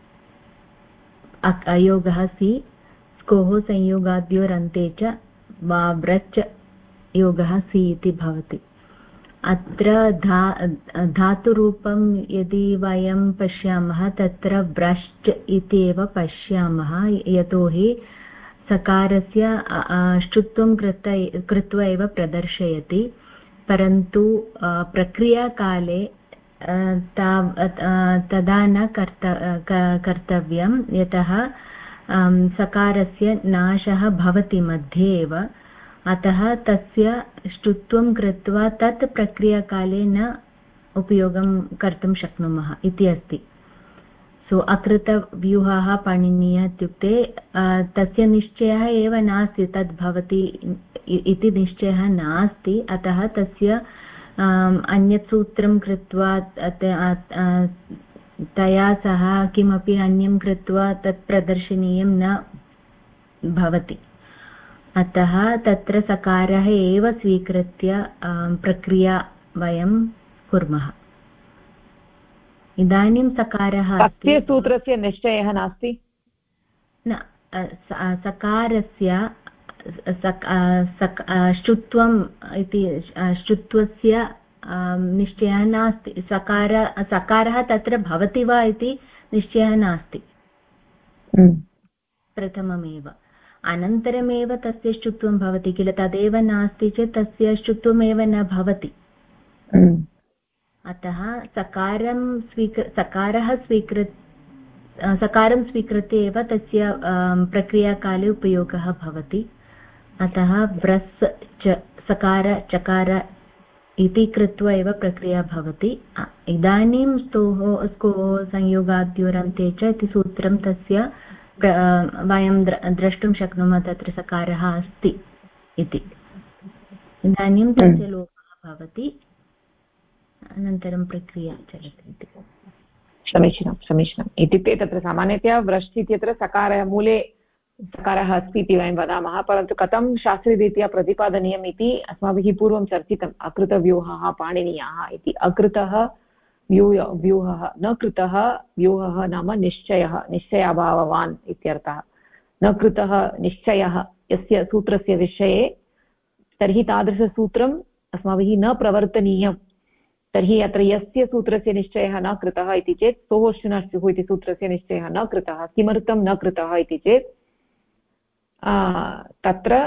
अयोगः सि स्कोः संयोगाद्योरन्ते च वाव्रश्च योगः सि इति भवति अत्र धातुरूपं यदि वयं पश्यामः तत्र व्रश्च इति एव पश्यामः यतोहि सकारस्य श्चुत्वं कृत्वा एव प्रदर्शयति परन्तु प्रक्रियाकाले तदा न कर्तव्यं यतः सकारस्य नाशः भवति मध्ये एव अतः तस्य श्चुत्वं कृत्वा तत् प्रक्रियाकाले न उपयोगं कर्तुं शक्नुमः इति अस्ति सो अकृतव्यूहाः पाणिनीयः इत्युक्ते तस्य निश्चयः एव नास्ति तद् भवति इति निश्चयः नास्ति अतः तस्य अन्यत् सूत्रं कृत्वा तया सह किमपि अन्यं कृत्वा तत् प्रदर्शनीयं न भवति अतः तत्र सकारः एव स्वीकृत्य प्रक्रिया वयं कुर्मः इदानीं सकारः अस्ति सूत्रस्य निश्चयः नास्ति न सकारस्य श्चुत्वम् इति श्चुत्वस्य निश्चयः नास्ति सकारः तत्र भवति वा इति निश्चयः नास्ति प्रथममेव अनन्तरमेव तस्य श्चुत्वं भवति किल तदेव नास्ति चेत् तस्य श्चुत्वमेव न भवति अतः सकारः सकारं स्वीकृत्य एव तस्य प्रक्रियाकाले उपयोगः भवति अतः व्रस् च सकार चकार इति कृत्वा एव प्रक्रिया भवति इदानीं स्तोः स्कोः संयोगाद्योरन्ते च इति सूत्रं तस्य वयं द्रष्टुं शक्नुमः तत्र सकारः अस्ति इति इदानीं तस्य लोपः भवति अनन्तरं प्रक्रिया चलति इति समीचीनम् इत्युक्ते तत्र सामान्यतया व्रश् इत्यत्र सकार मूले सकारः अस्ति इति वयं वदामः परन्तु कथं शास्त्रीयरीत्या प्रतिपादनीयम् इति अस्माभिः पूर्वं चर्चितम् अकृतव्यूहः पाणिनीयः इति अकृतः व्यूहः न कृतः व्यूहः नाम निश्चयाभाववान् इत्यर्थः न कृतः निश्चयः यस्य सूत्रस्य विषये तर्हि तादृशसूत्रम् अस्माभिः न प्रवर्तनीयं तर्हि अत्र यस्य सूत्रस्य निश्चयः न कृतः इति चेत् सोऽश्विनश्चुः इति सूत्रस्य निश्चयः न कृतः किमर्थं न कृतः इति चेत् तत्र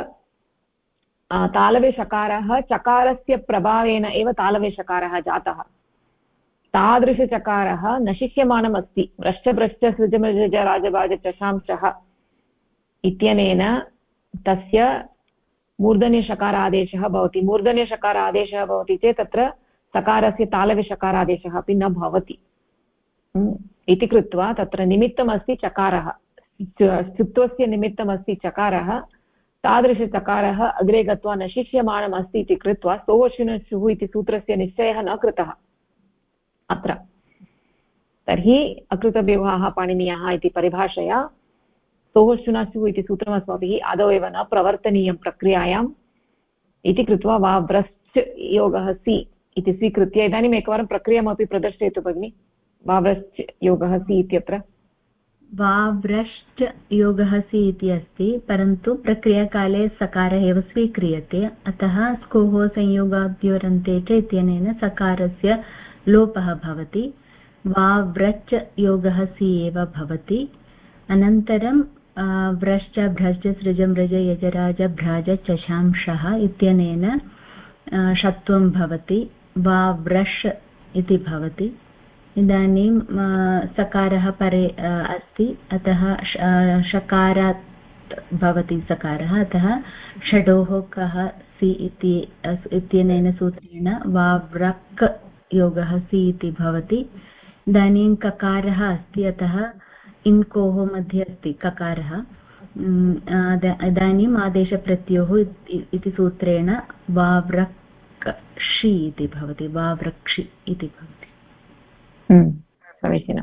तालवेशकारः चकारस्य प्रभावेन एव तालवेशकारः जातः तादृशचकारः न शिष्यमानम् अस्ति व्रश्च भ्रश्च सृजमृज राजभाज चशांशः इत्यनेन तस्य मूर्धन्यषकारादेशः भवति मूर्धन्यषकारादेशः भवति चेत् तत्र सकारस्य तालव्यषकारादेशः अपि न भवति इति कृत्वा तत्र निमित्तमस्ति चकारः स्थित्वस्य निमित्तमस्ति चकारः तादृशचकारः अग्रे गत्वा न शिष्यमाणम् अस्ति इति कृत्वा सोऽश्विनश्चुः इति सूत्रस्य निश्चयः न कृतः अत्र तर्हि अकृतव्यूहः पाणिनीयः इति परिभाषया सोऽश्विनश्चुः इति सूत्रम् अस्माभिः आदौ एव न प्रवर्तनीयं प्रक्रियायाम् इति कृत्वा वा व्रश्च योगः सि इति स्वीकृत्य इदानीम् एकवारं प्रक्रियामपि प्रदर्शयतु भगिनि वाव्रश्च योगः सि इत्यत्र वाव्रश्च योगः सि इति अस्ति परन्तु प्रक्रियाकाले सकारः एव स्वीक्रियते अतः स्कोः संयोगाद्योरन्ते च इत्यनेन सकारस्य लोपः भवति वाव्रश्च योगः सि एव भवति अनन्तरं व्रश्च भ्रश्च सृजं रज यजराज भ्राज चशांशः इत्यनेन षत्वं भवति वाव्रश् इति भवति इदानीं सकारः परे अस्ति अतः षकारात् भवति सकारः अतः षडोः कः सि इत्यनेन सूत्रेण वाव्रक् योगः सि इति भवति इदानीं ककारः अस्ति अतः इन्कोः मध्ये अस्ति ककारः इदानीम् आदेशप्रत्ययोः इति सूत्रेण वाव्रक्षि इति भवति वाव्रक्षि इति भवति समीचीनं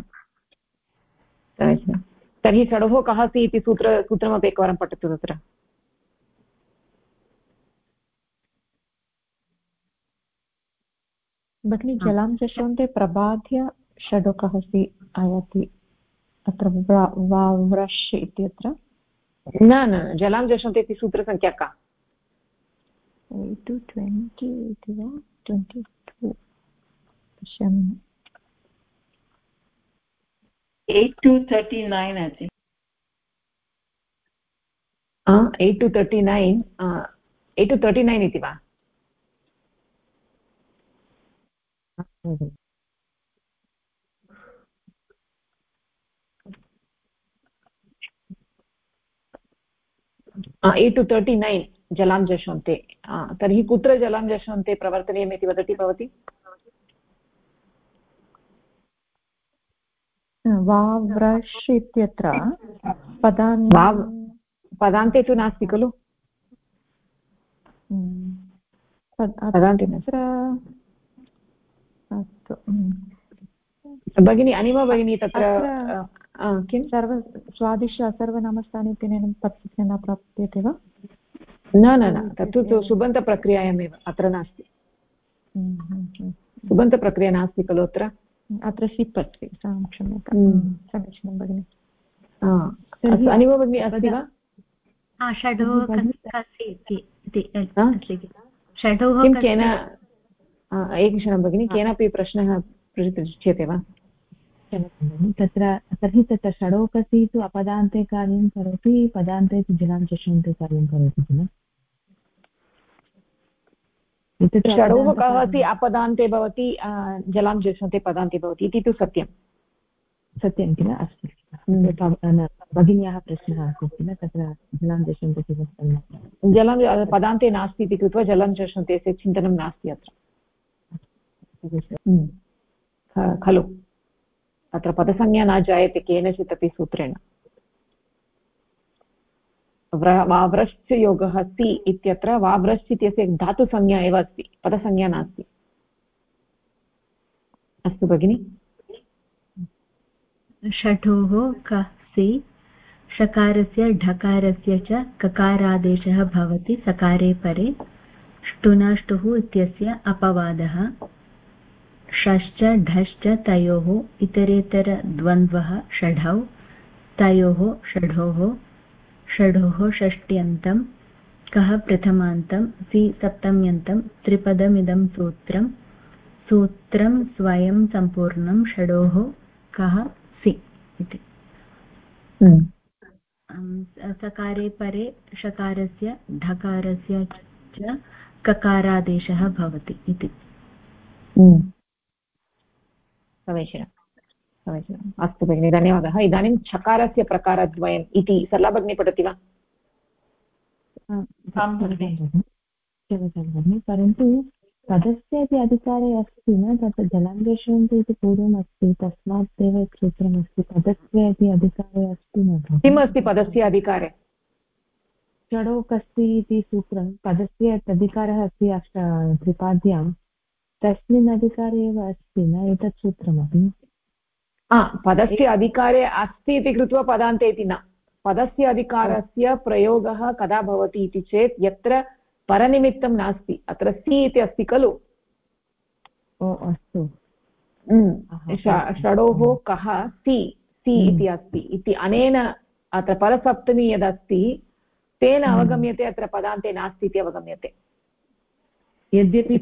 तर्हि षडोः कः सि इति सूत्रमपि एकवारं पठतु तत्र भगिनी जलां जशन्ते प्रबाध्य षडोकः सि आयाति अत्र वाव्रश् इत्यत्र न जलां जशन्ते इति सूत्रसङ्ख्या का 8-20 इति वा 22 पश्यामि 8-39 अस्ति 8-39 इति वा 8-39 जलां जशन्ते तर्हि कुत्र जलां जशन्ते प्रवर्तनीयम् इति वदति भवती वाव्रश् इत्यत्र पदान्ते तु नास्ति खलु पदान्ते भगिनी अनिमा भगिनी तत्र किं स्वादिश सर्वनामस्थाने इत्यनेन पत्स्य न प्राप्यते वा न तत्तु सुबन्तप्रक्रियायामेव अत्र नास्ति सुबन्तप्रक्रिया नास्ति खलु अत्र सिप् अस्ति क्षम्यतां समीचीनं भगिनि अनिमा भगिनी अस्ति वा किं केन एकक्षणं भगिनि केनापि प्रश्नः पृच्छ्यते वा तत्र षडोकसि तु अपदान्ते कार्यं करोति पदान्ते तु जलां जशन्ते कार्यं करोति किल षडोः कः अस्ति अपदान्ते भवति जलां जशन्ते पदान्ते भवति इति तु सत्यं किल अस्तु भगिन्याः प्रश्नः आसीत् किल तत्र जलं जषन्ति किमर्थं जलं पदान्ते नास्ति इति कृत्वा जलं जषन्ति इति चिन्तनं नास्ति अत्र खलु अत्र पदसंज्ञा न जायते केनचित् अपि सूत्रेण वाव्रश्च योगः सि इत्यत्र वाव्रश्च इत्यस्य धातुसंज्ञा एव अस्ति पदसंज्ञा नास्ति अस्तु भगिनि षठोः क सि षकारस्य ढकारस्य च ककारादेशः भवति सकारे परे ष्टुनाष्टुः इत्यस्य अपवादः षश्च ढश्च तयोः इतरेतरद्वन्द्वः षढौ तयोः षढोः षष्ट्यन्तं कः प्रथमान्तं सि सप्तम्यन्तं त्रिपदमिदं सूत्रं स्वयं सम्पूर्णं षडोः कः सि इति सकारे परे षकारस्य ढकारस्य च ककारादेशः भवति इति समीचीनम् अस्तु भगिनि धन्यवादः इदानीं छकारस्य प्रकारद्वयम् इति सरला भगिनी पठति वा परन्तु पदस्य अपि अधिकारे अस्ति न तत् जलं जषन्ति इति पूर्वम् अस्ति तस्मात् एव सूत्रमस्ति पदस्य अपि अधिकारे अस्ति न किम् अस्ति पदस्य अधिकारे षडो कस्ति इति सूत्रं पदस्य अधिकारः अस्ति त्रिपाद्यां तस्मिन् अधिकारे एव अस्ति न एतत् सूत्रमपि पदस्य अधिकारे अस्ति इति कृत्वा पदान्ते इति न पदस्य अधिकारस्य प्रयोगः कदा भवति इति चेत् यत्र परनिमित्तं नास्ति अत्र सि इति अस्ति खलु अस्तु षडोः कः सि इति अस्ति इति अनेन अत्र परसप्तमी यदस्ति तेन अवगम्यते अत्र पदान्ते नास्ति इति अवगम्यते यद्यपि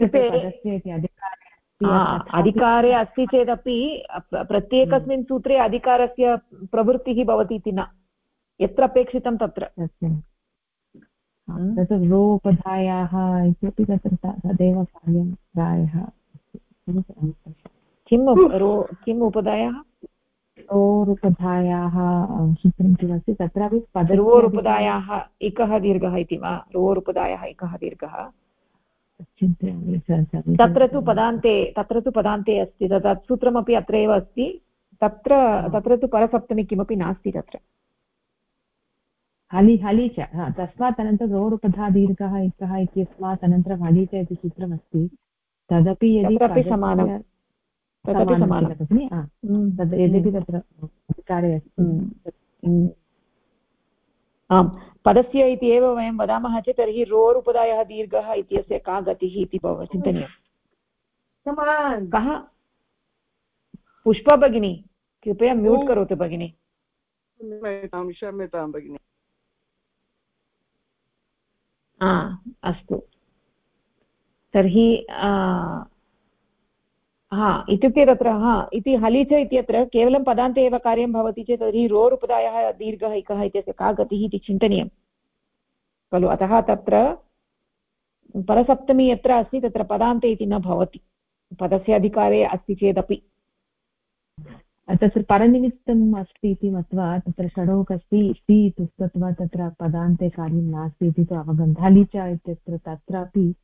अधिकारे अस्ति चेदपि प्रत्येकस्मिन् सूत्रे अधिकारस्य प्रवृत्तिः भवति इति न यत्र अपेक्षितं तत्र तत्र रोपधायाः इत्यपि तत्र तदेव कार्यं प्रायः किम् उपधायाः रोरुपधायाः सूत्रं किमस्ति तत्रापि रोरुपधायाः एकः दीर्घः इति वा रोरुपधायाः एकः दीर्घः तत्र तु पदान्ते अस्ति तत् सूत्रमपि अत्र एव अस्ति तत्र तु परसप्तमी किमपि नास्ति तत्र हलि च तस्मात् अनन्तरं रोरुपधा दीर्घः एकः इत्यस्मात् अनन्तरं हलि च इति सूत्रमस्ति तदपि यदि समानं तद् यद्यपि तत्र अधिकारे अस्ति आम् पदस्य इति एव वयं वदामः चेत् तर्हि रोरुपदायः दीर्घः इत्यस्य का गतिः इति चिन्तनीयं कः पुष्पा भगिनी कृपया म्यूट् करोतु भगिनी क्षम्यतां भगिनि अस्तु तर्हि इत्युक्ते तत्र इति हलि च इत्यत्र केवलं पदान्ते एव कार्यं भवति चेत् तर्हि रोरुपदायः दीर्घः इकः इत्यस्य का गतिः इति चिन्तनीयं खलु अतः तत्र परसप्तमी यत्र अस्ति तत्र पदान्ते इति न भवति पदस्य अधिकारे अस्ति चेदपि तत्र परनिमित्तम् अस्ति इति मत्वा तत्र षडोः अस्ति इति इत्यस्मात् तत्र पदान्ते कार्यं नास्ति इति तु अवगन्तव्यं हलि च इत्यत्र तत्रापि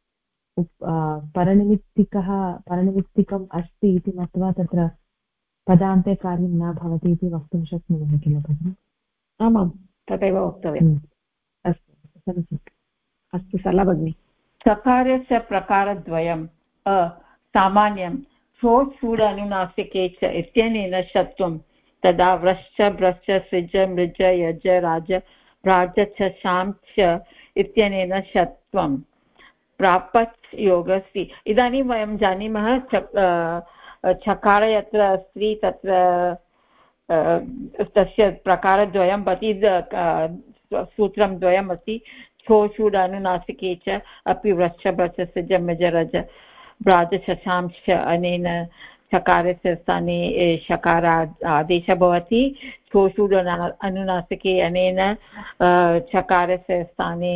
परनिमित्तिकम् अस्ति इति मत्वा तत्र पदान्ते कार्यं न भवति इति वक्तुं शक्नुमः किल भगिनि आमां तथैव वक्तव्यम् अस्तु समीचीनम् अस्तु सरला भगिनि सकारस्य प्रकारद्वयं सामान्यं शोषूड अनुनासिके च इत्यनेन षत्वं तदा व्रश्च भ्रश्च सृज मृज यज राज प्राज च शां च इत्यनेन षत्वं प्रापत् योगस्ति इदानीं वयं जानीमः चकार यत्र अस्ति तत्र तस्य प्रकारद्वयं भवति सूत्रं द्वयम् अस्ति छोषूड अनुनासिके च अपि व्रश्च भ्रश्च सृज मृज रज भ्राज शशांश अनेन चकारस्य स्थाने षकार आदेशः भवति छोषूड अनुनासिके अनेन चकारस्य स्थाने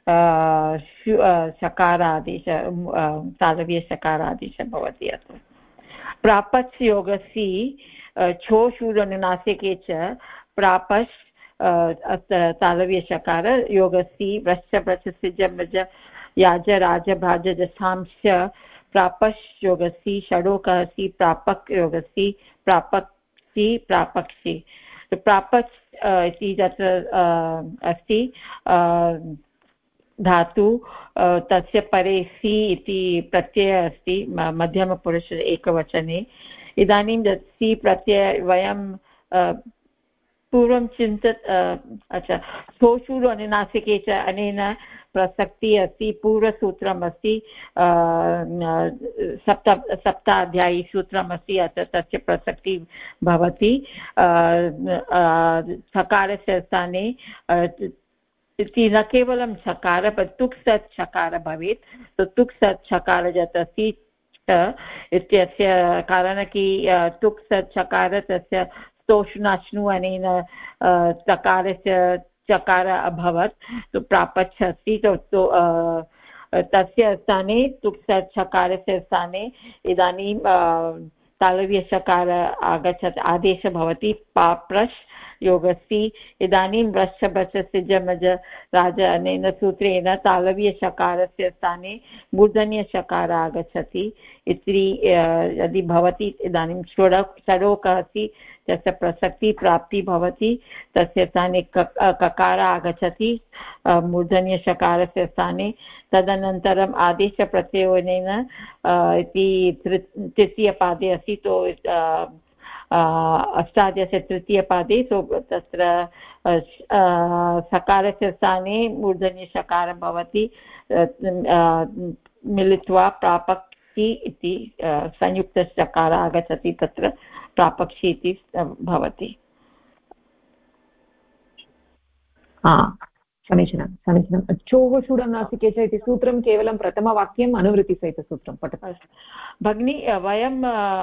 शकारादेश तालव्यशकारादेशः भवति अत्र प्रापच् योगस्य छोषूड अनुनासिके च प्रापश् तालव्यषकार योगस्ति वृश्च याज राज भाज दशांश प्रापश् योगस्ति षडोकः अस्ति प्रापक् योगस्ति प्रापक्षि प्रापक्षि प्रापक् इति तत्र अस्ति धातु तस्य परे सि इति प्रत्ययः अस्ति मध्यमपुरुष एकवचने इदानीं सि प्रत्यय वयं पूर्वं अच्छा सोषुरु अनुनासिके च अनेन प्रसक्तिः अस्ति पूर्वसूत्रम् अस्ति सप्ताध्यायी सूत्रम् अस्ति अतः तस्य प्रसक्तिः भवति सकारस्य स्थाने इति न केवलं छकार तुक् सत् छकार भवेत् तुक् सत् छकार यत् अस्ति इत्यस्य कारणं कि तुक् सत् छकार तस्य स्तोष्णाश्नु अनेन चकारस्य चकार अभवत् तो प्रापच्छ अस्ति तो तस्य स्थाने तुक् सत् छकारस्य स्थाने इदानीं तालव्यषकार आगच्छति आदेशः भवति पाप्रश् योगस्ति इदानीं वृश्च बच सिजमज राज अनेन सूत्रेण तालव्यषकारस्य स्थाने मूर्धन्यषकार आगच्छति इति यदि भवति इदानीं षडोकः अस्ति तस्य प्रसक्ति प्राप्ति भवति तस्य स्थाने ककार आगच्छति मूर्धन्यषकारस्य स्थाने तदनन्तरम् आदेशप्रत्ययनेन इति तृतीयपादे अस्ति तो अष्टादश तृतीयपादे सो तत्र सकारस्य स्थाने मूर्धन्यषकार भवति मिलित्वा प्रापक्षि इति संयुक्तषकार आगच्छति तत्र प्रापक्षि इति भवति समीचीनं समीचीनं चोः शूडनासिके च इति सूत्रं केवलं प्रथमवाक्यम् अनुवृत्तिसहितसूत्रं पठतु भगिनी वयं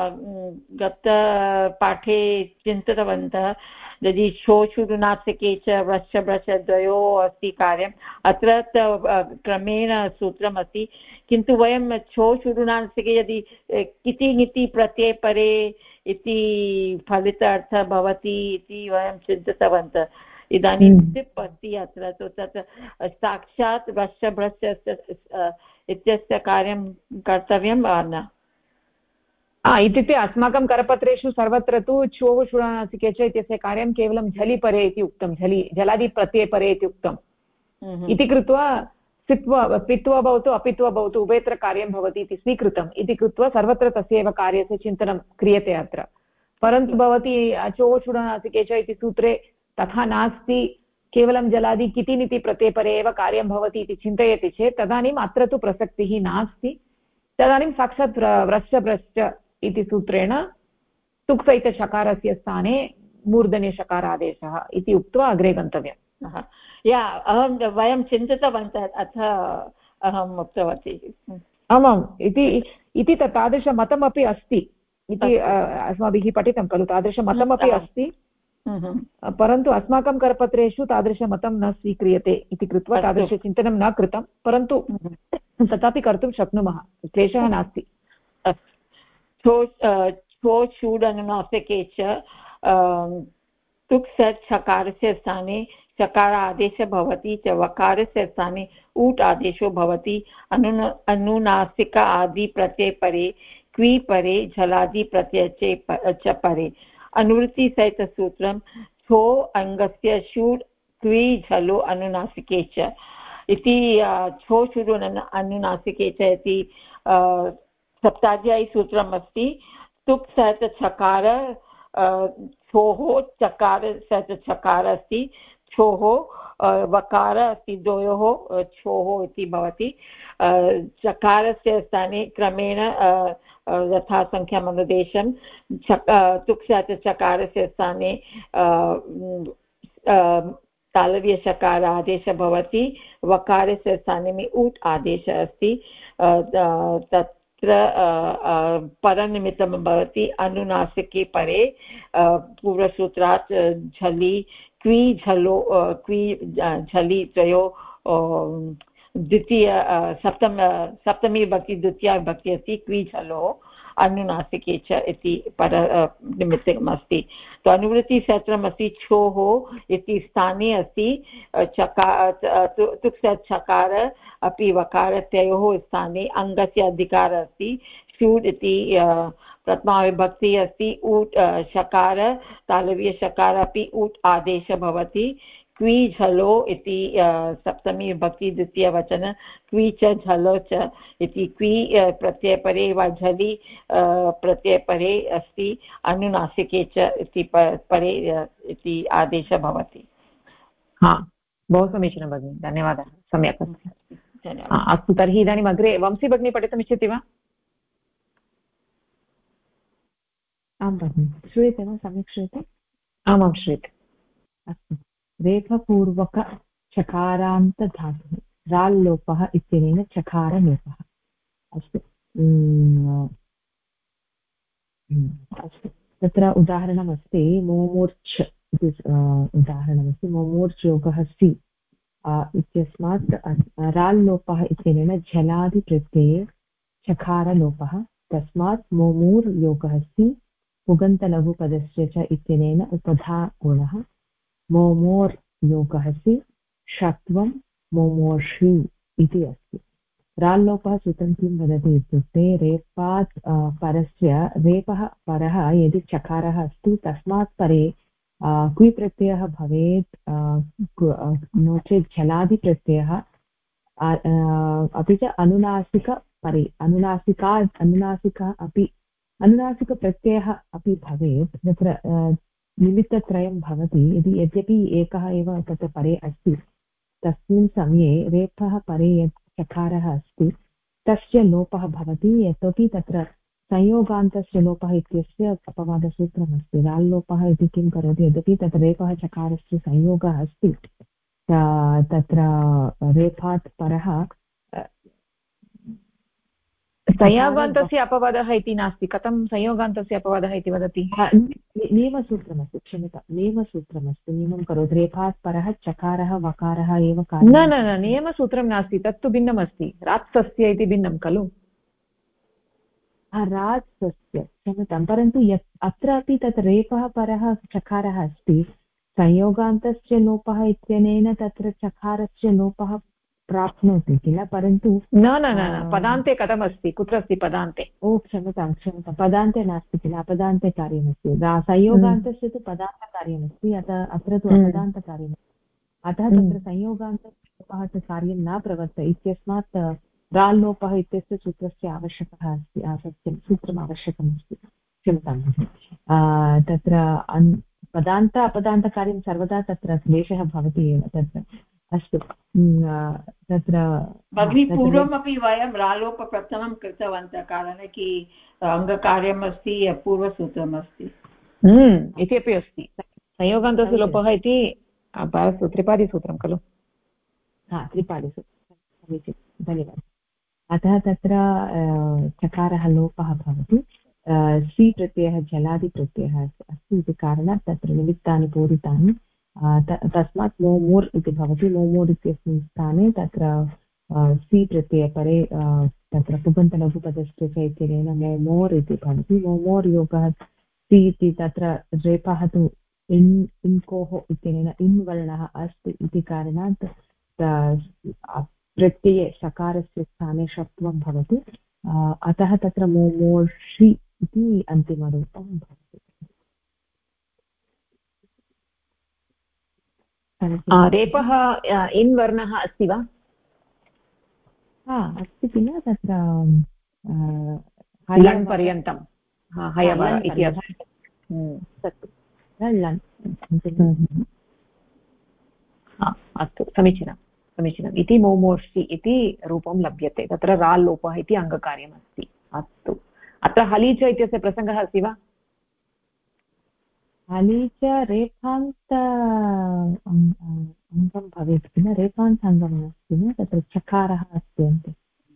गतपाठे चिन्तितवन्तः यदि शोषुडुनासिके च वृश्च ब्रश द्वयोः अस्ति कार्यम् अत्र क्रमेण सूत्रम् अस्ति किन्तु वयं शोषुडुनासिके यदि किति ङिति प्रत्यये परे इति फलितार्थः भवति इति वयं चिन्तितवन्तः इदानीं सिप् अस्ति अत्र तु तत् साक्षात् वृश्च ब्रश्च इत्यस्य कार्यं कर्तव्यं वा न इत्युक्ते अस्माकं करपत्रेषु सर्वत्र तु चोः शूडनासिके च इत्यस्य कार्यं केवलं झलि परे इति उक्तं जलादि प्रत्यये परे इति उक्तम् इति कृत्वा पित्वा भवतु अपित्वा भवतु उभयत्र कार्यं भवति इति स्वीकृतम् इति कृत्वा सर्वत्र तस्यैव कार्यस्य चिन्तनं क्रियते अत्र परन्तु भवती चोः शूडनासिके च इति सूत्रे तथा नास्ति केवलं जलादि कितिनिति प्रत्ययपरे एव कार्यं भवति इति चिन्तयति चेत् तदानीम् अत्र तु प्रसक्तिः नास्ति तदानीं साक्षात् व्रश्च ब्रश्च इति सूत्रेण तुक्सहितषकारस्य स्थाने मूर्धन्यषकारादेशः इति उक्त्वा अग्रे गन्तव्यम् वयं चिन्तितवन्तः अथ अहम् उक्तवती आमाम् इति तादृशमतमपि अस्ति इति अस्माभिः पठितं खलु तादृशमतमपि अस्ति परन्तु अस्माकं करपत्रेषु तादृशमतं न स्वीक्रियते इति कृत्वा तादृशचिन्तनं न कृतं परन्तु तथापि कर्तुं शक्नुमः क्लेशः नास्ति शूडनुनासिके च तुक् सत् छकारस्य स्थाने चकार आदेशः भवति च वकारस्य स्थाने ऊट् आदेशो भवति अनुनासिक आदि प्रत्यय परे क्वी परे झलादि प्रत्यय च परे अनुवृत्तिसहितसूत्रं छो अङ्गस्य शूड् क्वी झलो अनुनासिके च इति छो शुरु अनुनासिके च इति सप्ताध्यायी सूत्रम् अस्ति तुक् सत् छकार छोः चकार सत् छकार अस्ति छोः वकार अस्ति द्वयोः छोः इति भवति चकारस्य स्थाने क्रमेण यथा संख्यामनुदेशं तुक् सत् चकारस्य स्थाने तालव्यषकार आदेशः भवति वकारस्य स्थाने में ऊट् आदेशः अस्ति तत्र परनिमित्तं भवति अनुनासिके परे पूर्वसूत्रात् झलि क्वी झलो क्वी झलि द्वयो द्वितीय सप्तमी विभक्ति द्वितीया विभक्ति अस्ति क्वी झलो अनुनासिके च इति निमित्तमस्ति। तो अनुवृत्तिसूत्रमस्ति छोः इति स्थाने अस्ति चकार अपि वकारत्योः स्थाने अङ्गस्य अधिकारः अस्ति। शूड् इति प्रथमा विभक्ति अस्ति। ऊट् शकार तालव्यशकार अपि ऊट् आदेशः भवति। क्वी झलो इति सप्तमी विभक्ति द्वितीयवचन क्वी च झलो च इति क्वी प्रत्ययपरे वा झलि प्रत्ययपरे अस्ति अनुनासिके च इति परे इति आदेशः भवति। हा बहु समीचीनं भगिनि, धन्यवादः, सम्यक् अस्ति। अस्तु, तर्हि इदानीम् अग्रे वंशी भगिनी पठितुमिच्छति वा? आं भगिनि, श्रूयते वा? सम्यक् श्रूयते? आमां श्रूयते। अस्तु, रेफपूर्वकचकारान्तधातुः राल्लोपः इत्यनेन चकारलोपः। अस्तु अस्तु, तत्र उदाहरणमस्ति मोमूर्च् इति उदाहरणमस्ति। मोमूर्च् योगः सि इत्यस्मात् राल्लोपः इत्यनेन झलादिप्रत्यये चकारलोपः, तस्मात् मोमूर् योगः सि पुगन्तलघुपदस्य च इत्यनेन उपधा गुणः। मोमोर् योगः सि षत्वं मोमोर्षि इति अस्ति। राल्लोपः सूत्रं किं वदति इत्युक्ते रेपात् परस्य रेपः परः यदि चकारः अस्ति तस्मात् परे क्वि प्रत्ययः भवेत्, नो चेत् झलादिप्रत्ययः, अपि च अनुनासिकपरे अनुनासिका अपि अनुनासिकप्रत्ययः अपि भवेत्। तत्र निमित्तत्रयं भवति। यद्यपि एकः एव तत्र परे अस्ति, तस्मिन् समये रेफः परे यत् चकारः अस्ति तस्य लोपः भवति। यतोहि तत्र संयोगान्तस्य लोपः इत्यस्य अपवादसूत्रमस्ति। राल्लोपः इति किं करोति, यद्यपि तत्र रेफः चकारस्य संयोगः अस्ति, तत्र रेफात् परः संयोगान्तस्य अपवादः इति नास्ति। कथं संयोगान्तस्य अपवादः इति वदति? नियमसूत्रमस्ति, क्षम्यतां, नियमसूत्रमस्ति। नियमं करोति रेफात् परः चकारः वकारः एव न न न, नियमसूत्रं नास्ति, तत्तु भिन्नमस्ति। रात्सस्य इति भिन्नं खलु? रात्सस्य, क्षम्यतां, परन्तु यत् अत्रापि तत् रेफः परः चकारः अस्ति, संयोगान्तस्य लोपः इत्यनेन तत्र चकारस्य लोपः प्राप्नोति किल, परन्तु न न न, पदान्ते कथमस्ति, कुत्र अस्ति पदान्ते? ओ क्षम्यतां क्षम्यतां, पदान्ते नास्ति किल, अपदान्ते कार्यमस्ति। संयोगान्तस्य तु पदान्तकार्यमस्ति, अत्र तु अपदान्तकार्यमस्ति। अतः तत्र संयोगान्तलोपः च कार्यं न प्रवर्तते इत्यस्मात् राल्लोपः इत्यस्य सूत्रस्य आवश्यकता अस्ति। सत्यं, सूत्रम् आवश्यकमस्ति, क्षम्यतां। तत्र पदान्त अपदान्तकार्यं सर्वदा तत्र क्लेशः भवति एव तत्र। अस्तु, तत्र भगिनी पूर्वमपि वयं रालोपप्रथमं कृतवन्तः, कारणं कि अङ्गकार्यमस्ति, पूर्वसूत्रमस्ति इति अपि अस्ति। संयोगान्तस्य लोपः इति त्रिपादिसूत्रं खलु? हा, त्रिपादिसूत्रं, समीचीनं, धन्यवादः। अतः तत्र चकारः लोपः भवति। सि प्रत्ययः जलादिप्रत्ययः अस्ति इति कारणात् तत्र निमित्तानि पूरितानि, तस्मात् मोमूर् इति भवति। मोमूर् इत्यस्मिन् स्थाने तत्र सि प्रत्ययपरे तत्र पुगन्तलघुपदस्य च इत्यनेन मोमोर् इति भवति। मोमोर् योगः सि इति तत्र रेफः तु इन्कोः इत्यनेन इन् वर्णः अस्ति इति कारणात् प्रत्यये सकारस्य स्थाने षत्वं भवति। अतः तत्र मोमोर्षि इति अन्तिमरूपं भवति। रेपः इन् वर्णः अस्ति वा? अस्ति किल, तत्र लण् पर्यन्तं हयवर इति अस्ति। अस्तु, समीचीनं समीचीनम्। इति मोमोर्षि इति रूपं लभ्यते, तत्र राल् लोपः इति अङ्गकार्यमस्ति। अस्तु, अत्र हली च इत्यस्य प्रसङ्गः अस्ति वा? हली च रेफान्त अङ्गं भवेत् किल, रेफान्त अङ्गम् अस्ति न, तत्र चकारः अस्ति अन्ते।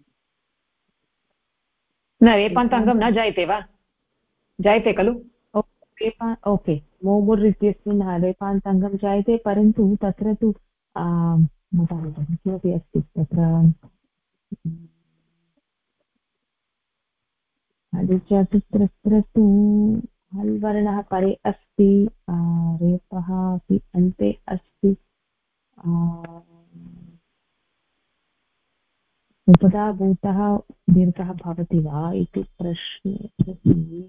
न, रेफान्त अङ्गं न जायते वा? जायते खलु? ओके, मोमुर् इत्यस्मिन् रेफान्त अङ्गं जायते, परन्तु तत्र तु किमपि अस्ति तत्र, तत्र तु हल् वर्णः परे अस्ति, रेपः अपि अन्ते अस्ति, उपधाभूतः दीर्घः भवति वा इति प्रश्ने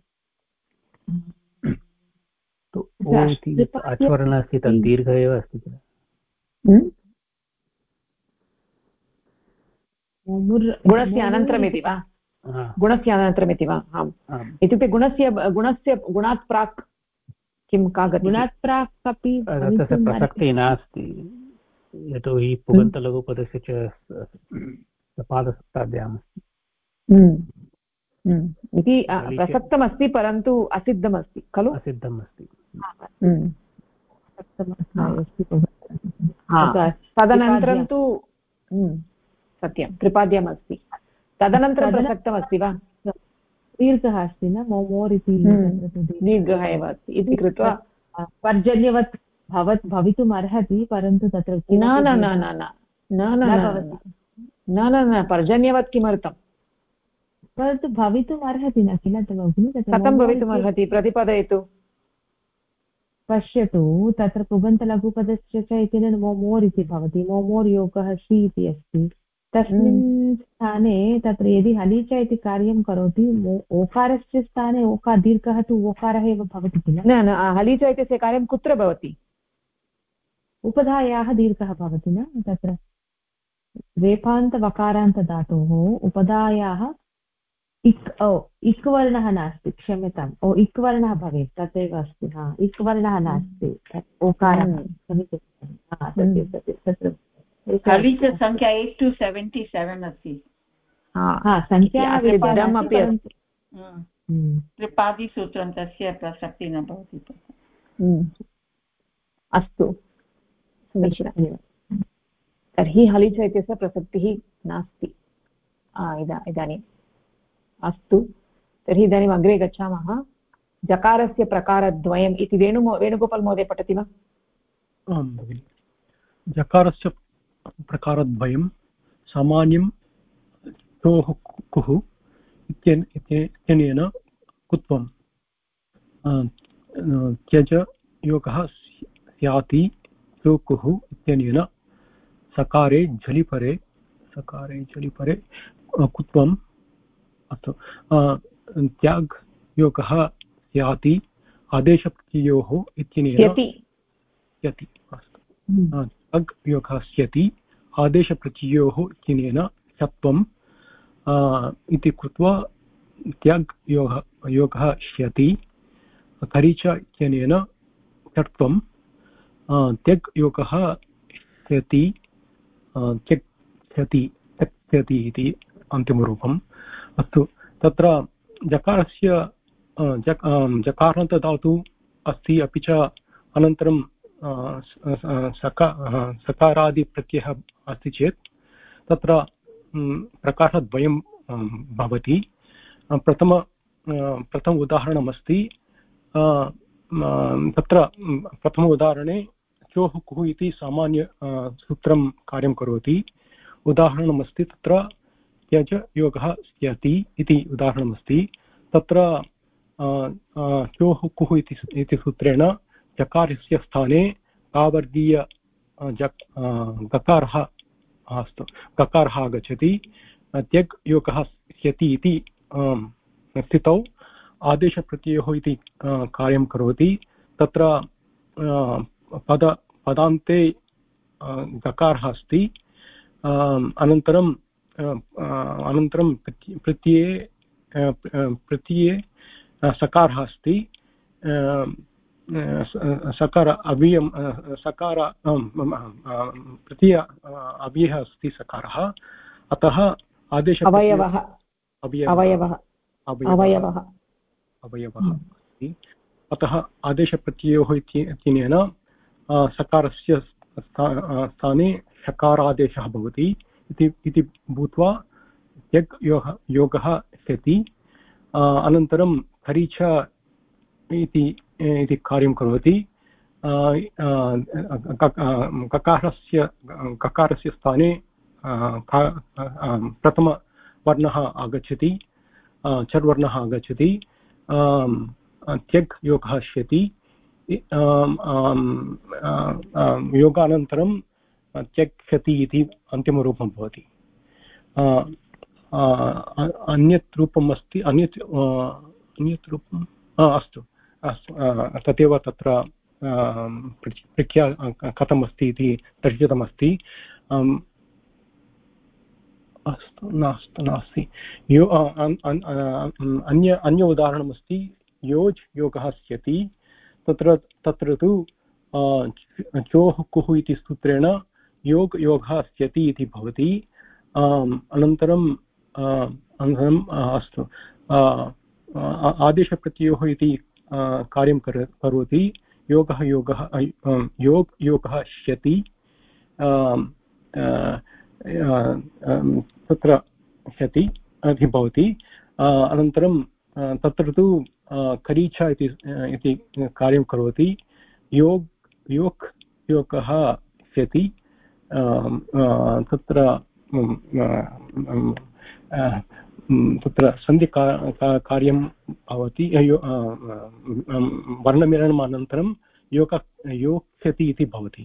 अच्वर्णः अस्ति तद् दीर्घ एव अस्ति किल? गुणस्य अनन्तरमिति वा? गुणस्य अनन्तरमिति वा? आम्, इत्युक्ते गुणात् प्राक् किं का गतिः? गुणात् प्राक् अपि तस्य प्रसक्तिः नास्ति, यतोहि पुगन्तलघुपदस्य च पादसप्ताभ्याम् इति प्रसक्तमस्ति परन्तु असिद्धमस्ति खलु? असिद्धमस्ति। तदनन्तरं तु सत्यं त्रिपाद्यम् अस्ति, तदनन्तरं प्रसक्तमस्ति वा? दीर्घः अस्ति न, मोर् इति दीर्घः एव अस्ति इति कृत्वा पर्जन्यवत् भवितुम् अर्हति, परन्तु तत्र न पर्जन्यवत् किमर्थं? परन्तु भवितुम् अर्हति न किल भगिनि? कथं भवितुम् अर्हति? प्रतिपादयतु। पश्यतु, तत्र पुगन्तलघुपदस्य च इत्यनेन मोर् इति भवति, मोर् योगः सि इति अस्ति। तस्मिन् स्थाने तत्र यदि हलीच इति कार्यं करोति, ओकारस्य स्थाने दीर्घः तु ओकारः एव भवति किल? न, हलीच इत्यस्य कार्यं कुत्र भवति? उपधायाः दीर्घः भवति न, तत्र रेफान्तवकारान्तधातोः उपधायाः इक् वर्णः नास्ति, क्षम्यताम्, इक् वर्णः भवेत्, तथैव अस्ति, इक् वर्णः नास्ति, ओकारः। तत्र संख्या 8 to 77 अस्ति। संख्या त्रिपादिसूत्रं तस्य प्रसक्तिः न भवति। अस्तु, समीचीनं। तर्हि हलिच इत्यस्य प्रसक्तिः नास्ति इदानीम्। अस्तु, तर्हि इदानीम् अग्रे गच्छामः। जकारस्य प्रकारद्वयम् इति वेणुगोपाल् महोदय पठति वा? आं भगिनि। जकारस्य प्रकारद्वयं सामान्यं चोः कुः इत्यनेन कुत्वं त्यज योगः स्याति चोकुः इत्यनेन सकारे झलिपरे कुत्वम् अस्तु त्याग् योगः स्याति आदेशप्रत्ययोः इत्यनेन यति अस्तु त्याग् योगः स्यति आदेशप्रत्ययोः इत्यनेन चत्वम् इति कृत्वा त्याग् योगः स्यति करिच इत्यनेन चत्वं त्यग् योगः स्यति त्यक्ष्यति इति अन्तिमरूपम्। अस्तु, तत्र जकारस्य जकारान्तधातु अस्ति, अपि च अनन्तरं सकारादिप्रत्ययः अस्ति चेत् तत्र प्रकारद्वयं भवति। प्रथम उदाहरणमस्ति, तत्र प्रथम उदाहरणे चोः कुः इति सामान्य सूत्रं कार्यं करोति। उदाहरणमस्ति तत्र त्यज योगः स्यति इति उदाहरणमस्ति। तत्र चोः कुः इति सूत्रेण जकारस्य स्थाने कावर्गीय गकारः आगच्छति। त्यग् योगः स्यति इति स्थितौ आदेशप्रत्ययोः इति कार्यं करोति। तत्र पदान्ते गकारः अस्ति, अनन्तरं प्रत्यये सकारः अस्ति, सकार अव्ययं सकार प्रत्यय अव्ययः अस्ति सकारः, अतः आदेश अवयवः अस्ति, अतः आदेशप्रत्ययोः इत्यनेन सकारस्य स्थाने षकारादेशः भवति इति भूत्वा त्यग् योगः स्यति। अनन्तरं खरीच इति कार्यं करोति। गकारस्य स्थाने प्रथमवर्णः आगच्छति। चर्वर्णः आगच्छति त्यग् योगः अस्यति योगानन्तरं त्यक्ष्यति इति अन्तिमरूपं भवति अन्यत् रूपम् अस्ति अन्यत् रूपम् अस्तु अस्तु तदेव तत्र प्रख्या कथमस्ति इति दर्शितमस्ति अस्तु नास्ति यो अन्य उदाहरणमस्ति योज् योगः स्यति तत्र तु चोः कुः इति सूत्रेण योगः स्यति इति भवति अनन्तरं अस्तु आदेशप्रत्ययोः इति कार्यं करोति योगः स्यति तत्र स्यति इति भवति अनन्तरं तत्र तु करीचा इति कार्यं करोति योगः स्यति तत्र सन्धिकार्यं भवति वर्णमेलनम् अनन्तरं योक्ष्यति इति भवति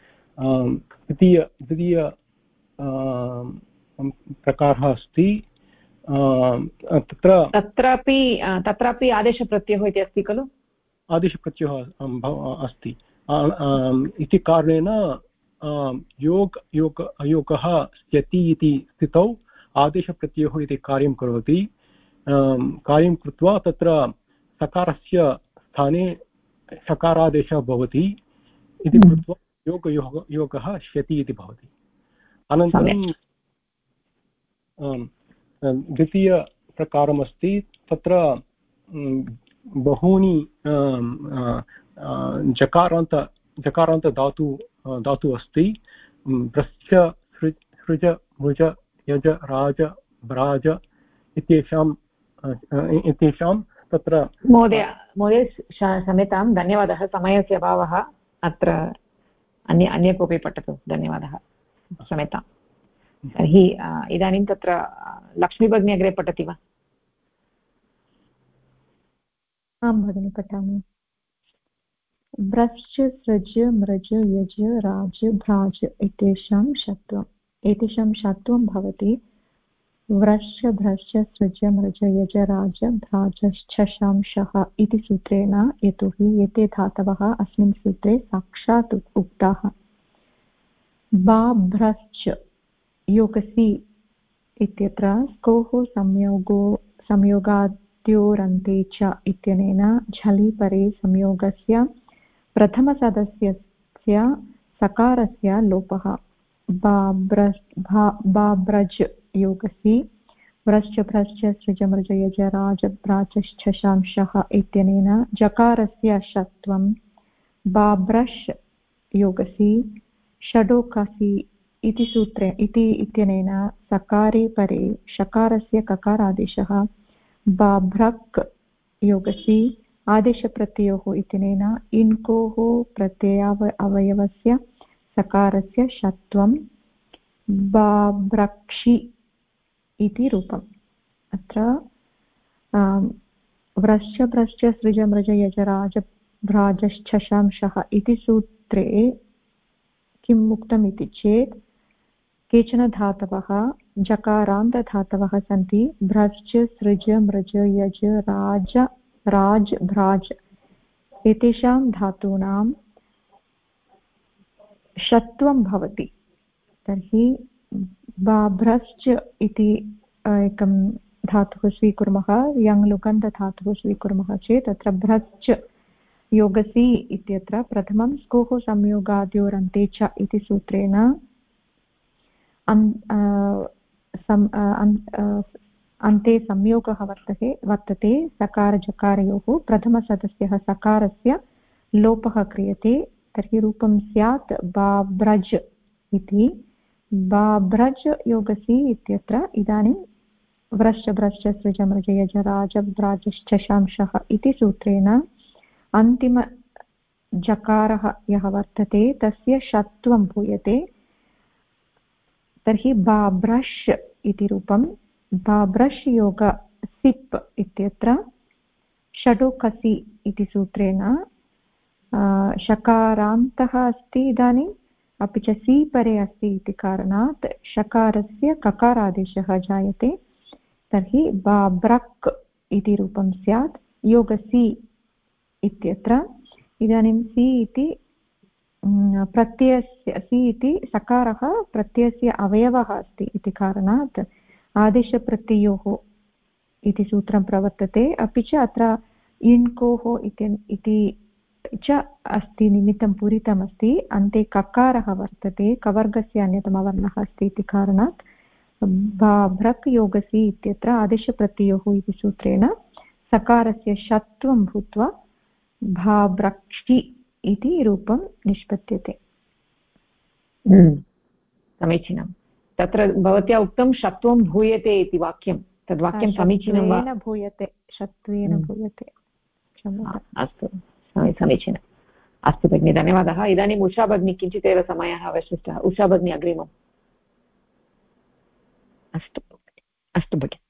द्वितीय प्रकारः अस्ति तत्रापि आदेशप्रत्ययः इति अस्ति खलु आदेशप्रत्ययः अस्ति इति कारणेन योगः स्यति इति स्थितौ आदेशप्रत्ययः इति कार्यं करोति कार्यं कृत्वा तत्र सकारस्य स्थाने सकारादेशः भवति इति कृत्वा योगः स्यति इति भवति अनन्तरं द्वितीयप्रकारमस्ति तत्र बहूनि जकारान्त धातु अस्ति भ्रश्च सृज मृज यज राज भ्राज इत्येषां तत्र महोदय क्षम्यतां धन्यवादः समयस्य अभावः अत्र अन्य कोऽपि पठतु धन्यवादः क्षम्यतां तर्हि इदानीं तत्र लक्ष्मीभगिनी अग्रे पठति वा आं भगिनि पठामि व्रश्च सृज मृज यज राज भ्राज एतेषां षत्वं भवति व्रश्च भ्रश्च सृज मृज यज राज भ्राजश्चशांशः इति सूत्रेण यतोहि एते धातवः अस्मिन् सूत्रे साक्षात् उक्ताः बाभ्रश्च योगसि इत्यत्र स्कोः संयोगाद्योरन्ते च इत्यनेन झलि परे संयोगस्य प्रथमसदस्यस्य सकारस्य लोपः बाब्रज योगसि व्रश्च भ्रश्च सृज मृज यज राज भ्राजश्चशांशः इत्यनेन जकारस्य षत्वं बाब्रश् योगसि षडोकासि इति सूत्रे इत्यनेन सकारे परे शकारस्य ककारादेशः बाभ्रक् योगसि आदेशप्रत्ययोः इत्यनेन इन्कोः प्रत्ययावयवस्य सकारस्य षत्वं बाभ्रक्षि इति रूपम् अत्र व्रश्च भ्रश्च सृज मृज यज राज भ्राजश्चशांशः इति सूत्रे किम् उक्तम् इति चेत् केचन धातवः जकारान्तधातवः सन्ति भ्रश्च सृज मृज यज राज भ्राज एतेषां धातूनां षत्वं भवति तर्हि बाभ्रश्च इति एकं धातुः स्वीकुर्मः यङ्लुकन्तधातुः स्वीकुर्मः चेत् तत्र भ्रश्च योगसि इत्यत्र प्रथमं स्कोः संयोगाद्योरन्ते च इति सूत्रेण अन्ते संयोगः वर्तते सकारजकारयोः प्रथमसदस्यः सकारस्य लोपः क्रियते तर्हि रूपं स्यात् बाभ्रज इति बाभ्रज योगसि इत्यत्र इदानीं व्रश्च भ्रश्च सृज मृज यज राज भ्राजश्चशांशः इति सूत्रेण अन्तिमजकारः यः वर्तते तस्य षत्वं भूयते तर्हि बाभ्रश् इति रूपं बाभ्रश् सिप् इत्यत्र षडोकसि इति सूत्रेण शकारान्तः अस्ति इदानीम्, अपि च सि परे अस्ति इति कारणात् शकारस्य ककारादेशः जायते। तर्हि बाब्रक् इति रूपं स्यात् योगसि इत्यत्र। इदानीं सि इति प्रत्ययस्य, सि इति सकारः प्रत्ययस्य अवयवः अस्ति इति कारणात् आदेशप्रत्ययोः इति सूत्रं प्रवर्तते। अपि च अत्र इण्कोः इति च अस्ति, निमित्तं पूरितमस्ति। अन्ते ककारः वर्तते, कवर्गस्य अन्यतमवर्णः अस्ति इति कारणात् बाभ्रक् योगसि इत्यत्र आदेशप्रत्ययोः इति सूत्रेण सकारस्य षत्वं भूत्वा भाभ्रक्षि इति रूपं निष्पद्यते। समीचीनं। तत्र भवत्या उक्तं षत्वं भूयते इति वाक्यं, तद्वाक्यं समीचीनं वा? भूयते, षत्वेन भूयते। अस्तु, समीचीनम्। अस्तु भगिनि, धन्यवादः। इदानीम् उषा भगिनी, किञ्चित् एव समयः अवशिष्टः। उषा भगिनी अग्रिमम्। अस्तु अस्तु भगिनि।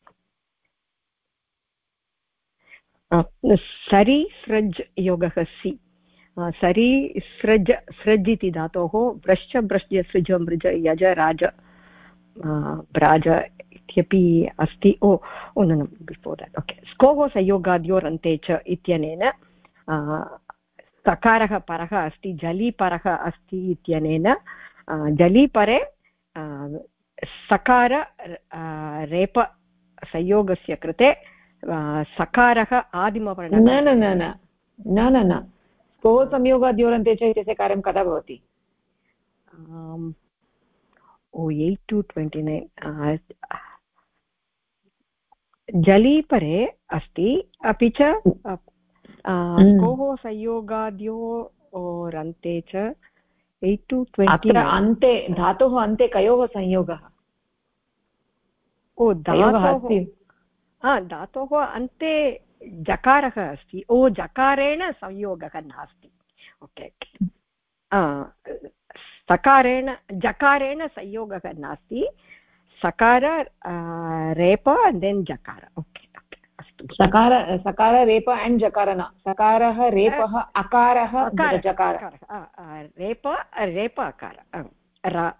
सरि स्रज् योगः सि। सरि स्रज्, स्रज् इति धातोः व्रश्च भ्रश्च सृज मृज यज राज ब्राज इत्यपि अस्ति। ओ न बिफोर् देट्, ओके। स्कोः संयोगाद्योरन्ते च इत्यनेन सकारः परः अस्ति, जलि परः अस्ति इत्यनेन जलिपरे सकार रेप संयोगस्य कृते सकारः आदिमवर्णः। न न न न न न न स्कोः संयोगाद्योरन्ते च इत्यस्य कार्यं कदा भवति? 8 to 29 जलीपरे अस्ति। अपि च स्कोः संयोगाद्योरन्ते च 8 to 20। अत्र अन्ते, धातोः अन्ते कयोः संयोगः? ओ धातोः अन्ते जकारः अस्ति। ओ जकारेण संयोगः नास्ति। ओके, सकारेण जकारेण संयोगः नास्ति। सकार रेप देन् जकार। ओके अस्तु। सकार रेप एण्ड् जकार न, सकारः रेपः अकारः जकारः, रेप अकार।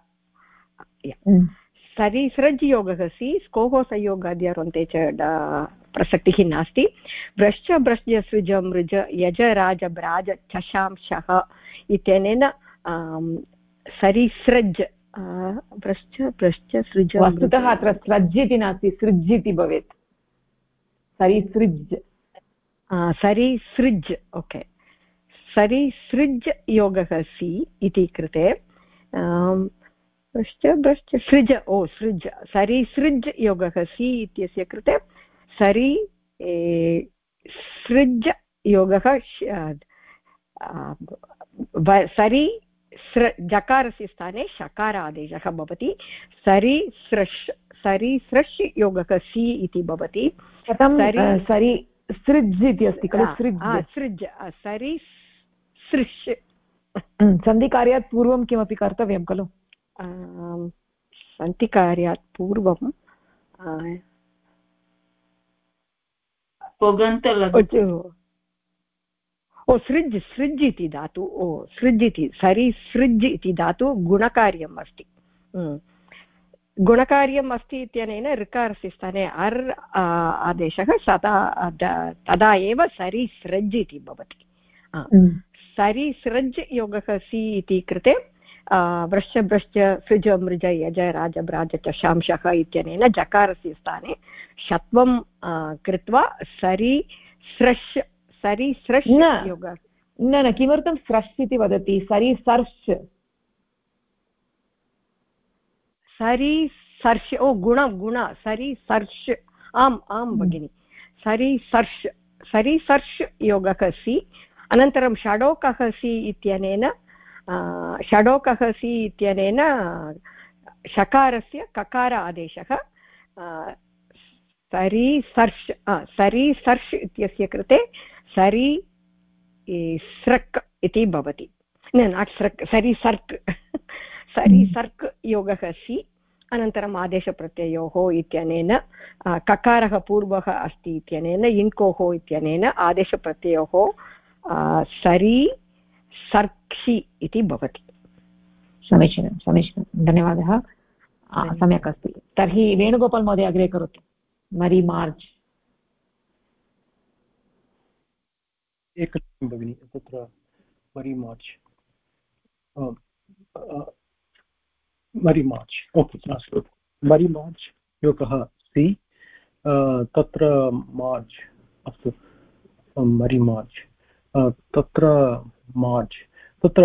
सरिसृज् योगः सि। स्कोः संयोगाद्योरन्ते च प्रसक्तिः नास्ति। व्रश्च भ्रश्च सृज मृज यज राज ब्राज चशांशः इत्यनेन सरिसृज् व्रश्च भ्रश्च सृज। वस्तुतः अत्र स्रज् इति नास्ति, सृज् इति भवेत्। सरिसृज्, सरिसृज्। ओके, सरिसृज् योगः सि इति कृते भ्रश्च भ्रश्च सृज। ओ सृज, सरिसृज् योगः सि इत्यस्य कृते सरि सृज् योगः सरि जकारस्य स्थाने शकार आदेशः भवति। सरिसृष् योगः सि इति भवति। सरिसृज् इति अस्ति खलु? सृज् सरिसृष्। सन्धिकार्यात् पूर्वं किमपि कर्तव्यं खलु? सन्धिकार्यात् पूर्वं ओ सृज्, सृज् इति धातु। ओ सृज् इति, सरिसृज् इति धातु गुणकार्यम् अस्ति। गुणकार्यम् अस्ति इत्यनेन ऋकारस्य स्थाने अर् आदेशः तदा एव सरिसृज् इति भवति। सरिसृज् योगः सि इति कृते व्रश्च भ्रश्च सृज मृज यज राज ब्राज चशांशः इत्यनेन जकारस्य स्थाने षत्वं कृत्वा सरिसृष् योगः। न, किमर्थं स्रश् इति वदति? सरिसर्ष्, सरिसर्ष्। ओ गुण सरिसर्ष्। आम् भगिनि, सरिसर्ष् योगः सि। अनन्तरं षडोकः सि इत्यनेन शकारस्य ककार आदेशः सरिसर्ष् इत्यस्य कृते सरिसृक् इति भवति। नाट् सृक्, सरिसर्क्। सरिसर्क् योगः सि। अनन्तरम् आदेशप्रत्ययोः इत्यनेन ककारः पूर्वः अस्ति इत्यनेन इन्कोः इत्यनेन आदेशप्रत्ययोः सरि सर्क्षि इति भवति। समीचीनं समीचीनं, धन्यवादः, सम्यक् अस्ति। तर्हि वेणुगोपाल् महोदय अग्रे करोतु। मरि मार्च् एकनिमिषं भगिनि, तत्र मरि मार्च् ओके अस्तु। मरि मार्च् योगः सि, तत्र मार्च् अस्तु, मरि मार्च् तत्र मार्च् तत्र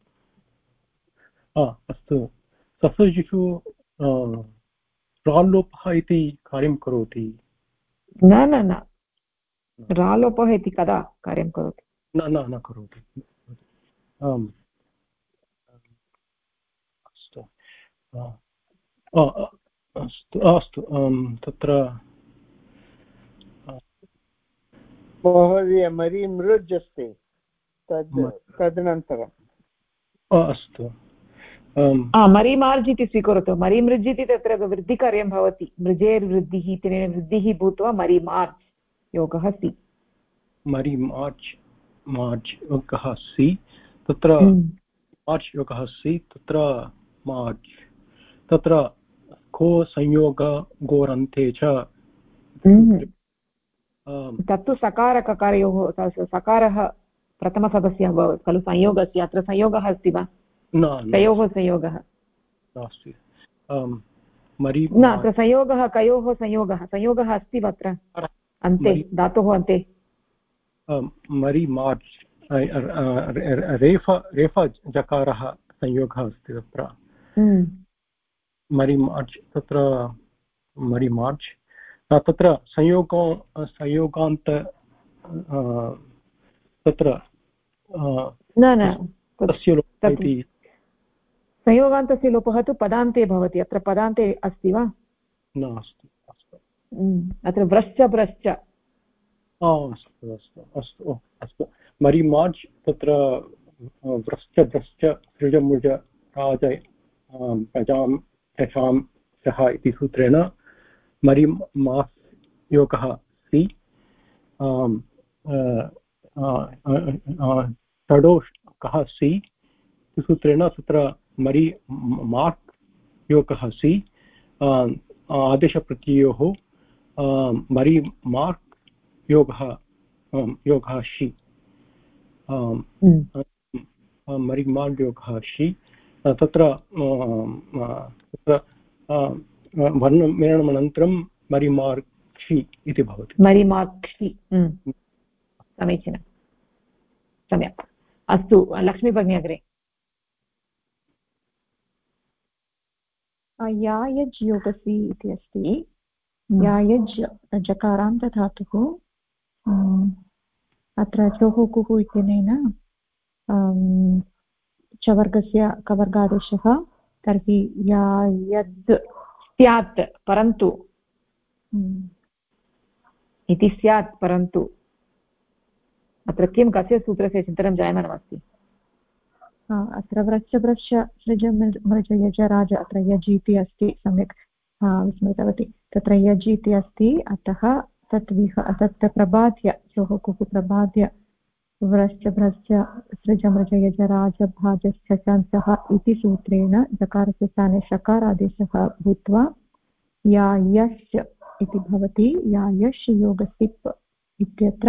अस्तु, ससर्जिषु राल्लोपः इति कार्यं करोति? न न न, रालोपः इति कदा कार्यं करोति? न न न करोति। अस्तु अस्तु अस्तु, तत्र महोदय मरि मृज् अस्ति तदनन्तरम् अस्तु, मरिमार्ज् इति स्वीकरोतु। मरिमृज् इति तत्र वृद्धिकार्यं भवति, मृजेर्वृद्धिः इत्यनेन वृद्धिः भूत्वा मरिमार्ज् योगः सि। मरिमार्च् मार्च् योगः सि, तत्र मार्च् योगः सि, तत्र मार्च् तत्र को संयोग गोरन्ते च, तत्तु सकारककारयोः, सकारः प्रथमसदस्यः भवति खलु संयोगस्य। अत्र संयोगः अस्ति वा? कयोः संयोगः नास्ति। न, अत्र संयोगः कयोः संयोगः? संयोगः अस्ति वा अत्र अन्ते, धातोः अन्ते? मरि मार्च् रेफा जकारः संयोगः अस्ति तत्र। मरि मार्च् तत्र मरि मार्च् तत्र संयोगान्त तत्र न संयोगान्तस्य लोपः तु पदान्ते भवति। अत्र पदान्ते अस्ति वा? नास्ति। अत्र व्रश्च भ्रश्च। अस्तु अस्तु अस्तु अस्तु, मरि मार्च् तत्र व्रश्च भ्रश्च सृजमुज राज प्रजां यशां सः इति सूत्रेण मरि मास् योगः सि, षडो कः सि इति सूत्रेण तत्र मरि मार्क् योगः सि, आदेशप्रत्ययोः मरि मार्क् योगः शि, मरि मार्क् योगः शि, तत्र वर्णमेलनमनन्तरं मरिमार्क्षि इति भवति। मरिमार्क्षि, समीचीनं, सम्यक्। अस्तु, लक्ष्मी भगिनी अग्रे। यायज् योगसि इति अस्ति। यायज् जकारान्तधातुः, अत्र चोः कुः इत्यनेन चवर्गस्य कवर्गादेशः। तर्हि यायद् स्यात् परन्तु इति स्यात् परन्तु, अत्र किं कस्य सूत्रस्य चिन्तनं जायमानमस्ति? अत्र व्रश्च भ्रश्च सृज मृज यज राज, अत्र यज् इति अस्ति, सम्यक् विस्मृतवती। तत्र यज् इति अस्ति, अतः तत् प्रबाद्य, चोः कुः प्रबाद्य व्रश्च भ्रश्च सृज मृज यज राज भाजश्चंसः इति सूत्रेण जकारस्य स्थाने शकारादेशः भूत्वा यायश् इति भवति। यायश् योगसिप् इत्यत्र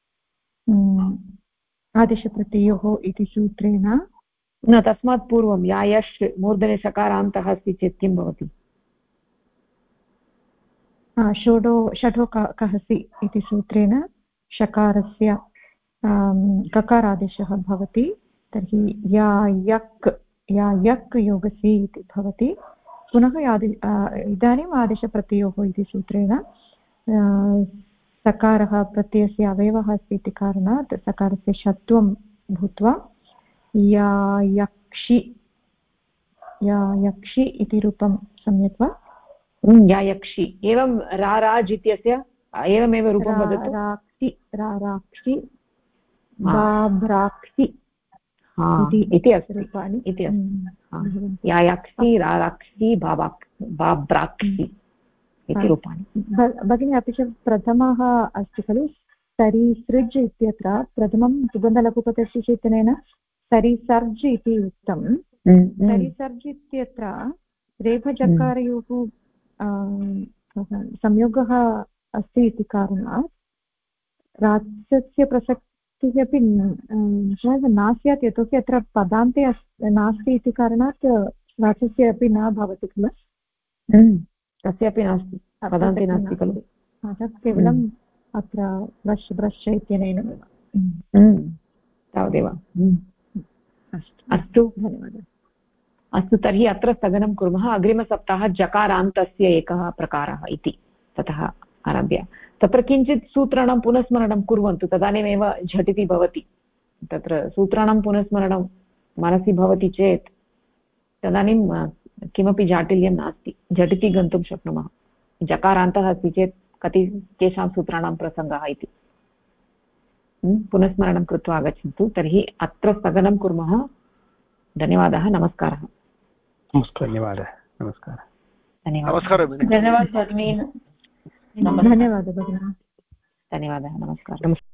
आदेशप्रत्ययोः इति सूत्रेण। न, तस्मात् पूर्वं यायश् मूर्धने शकारान्तः अस्ति चेत् किं भवति? षठो कहसि इति सूत्रेण शकारस्य ककारादेशः भवति। तर्हि यायक् योगसि इति भवति। पुनः इदानीम् आदेशप्रत्ययोः इति सूत्रेण सकारः प्रत्ययस्य अवयवः अस्ति इति कारणात् सकारस्य षत्वं भूत्वा यायक्षि इति रूपं सम्यक् वा? यायक्षि, एवं राराज् इत्यस्य एवमेव रूपं वदतु। राक्षि, राराक्षि, बाभ्राक्षि। इति अस्ति रूपाणि इति अस्ति यायाक्षि राराक्षि बाब्राक्षि इति रूपाणि भगिनी। अपि च प्रथमः अस्ति खलु सरिसृज् इत्यत्र प्रथमं सुबन्धलघुपदस्य चिन्तनेन सरिसर्ज् इति उक्तं। सरिसर्ज् इत्यत्र रेफजकारयोः संयोगः अस्ति इति कारणात् रात्सस्य प्रसक्तिः अपि न स्यात्, यतोहि अत्र पदान्ते नास्ति इति कारणात् रात्सस्य अपि न भवति खलु। तस्यापि नास्ति, पदान्ते नास्ति खलु, केवलम् अत्र ब्रश् ब्रश् इत्यनेन तावदेव। अस्तु, धन्यवादः। अस्तु, तर्हि अत्र स्थगनं कुर्मः। अग्रिमसप्ताहे जकारान्तस्य एकः प्रकारः इति ततः आरभ्य तत्र किञ्चित् सूत्राणां पुनस्मरणं कुर्वन्तु, तदानीमेव झटिति भवति। तत्र सूत्राणां पुनस्मरणं मनसि भवति चेत् तदानीं किमपि जाटिल्यं नास्ति, झटिति गन्तुं शक्नुमः। जकारान्तः अस्ति चेत् केषां सूत्राणां प्रसङ्गः इति पुनस्मरणं कृत्वा आगच्छन्तु। तर्हि अत्र स्थगनं कुर्मः। धन्यवादः, नमस्कारः। धन्यवादः, नमस्कारः। धन्यवादः भगिनी। धन्यवादः भगिनी। धन्यवादः भगिनी। धन्यवादः, नमस्कारः।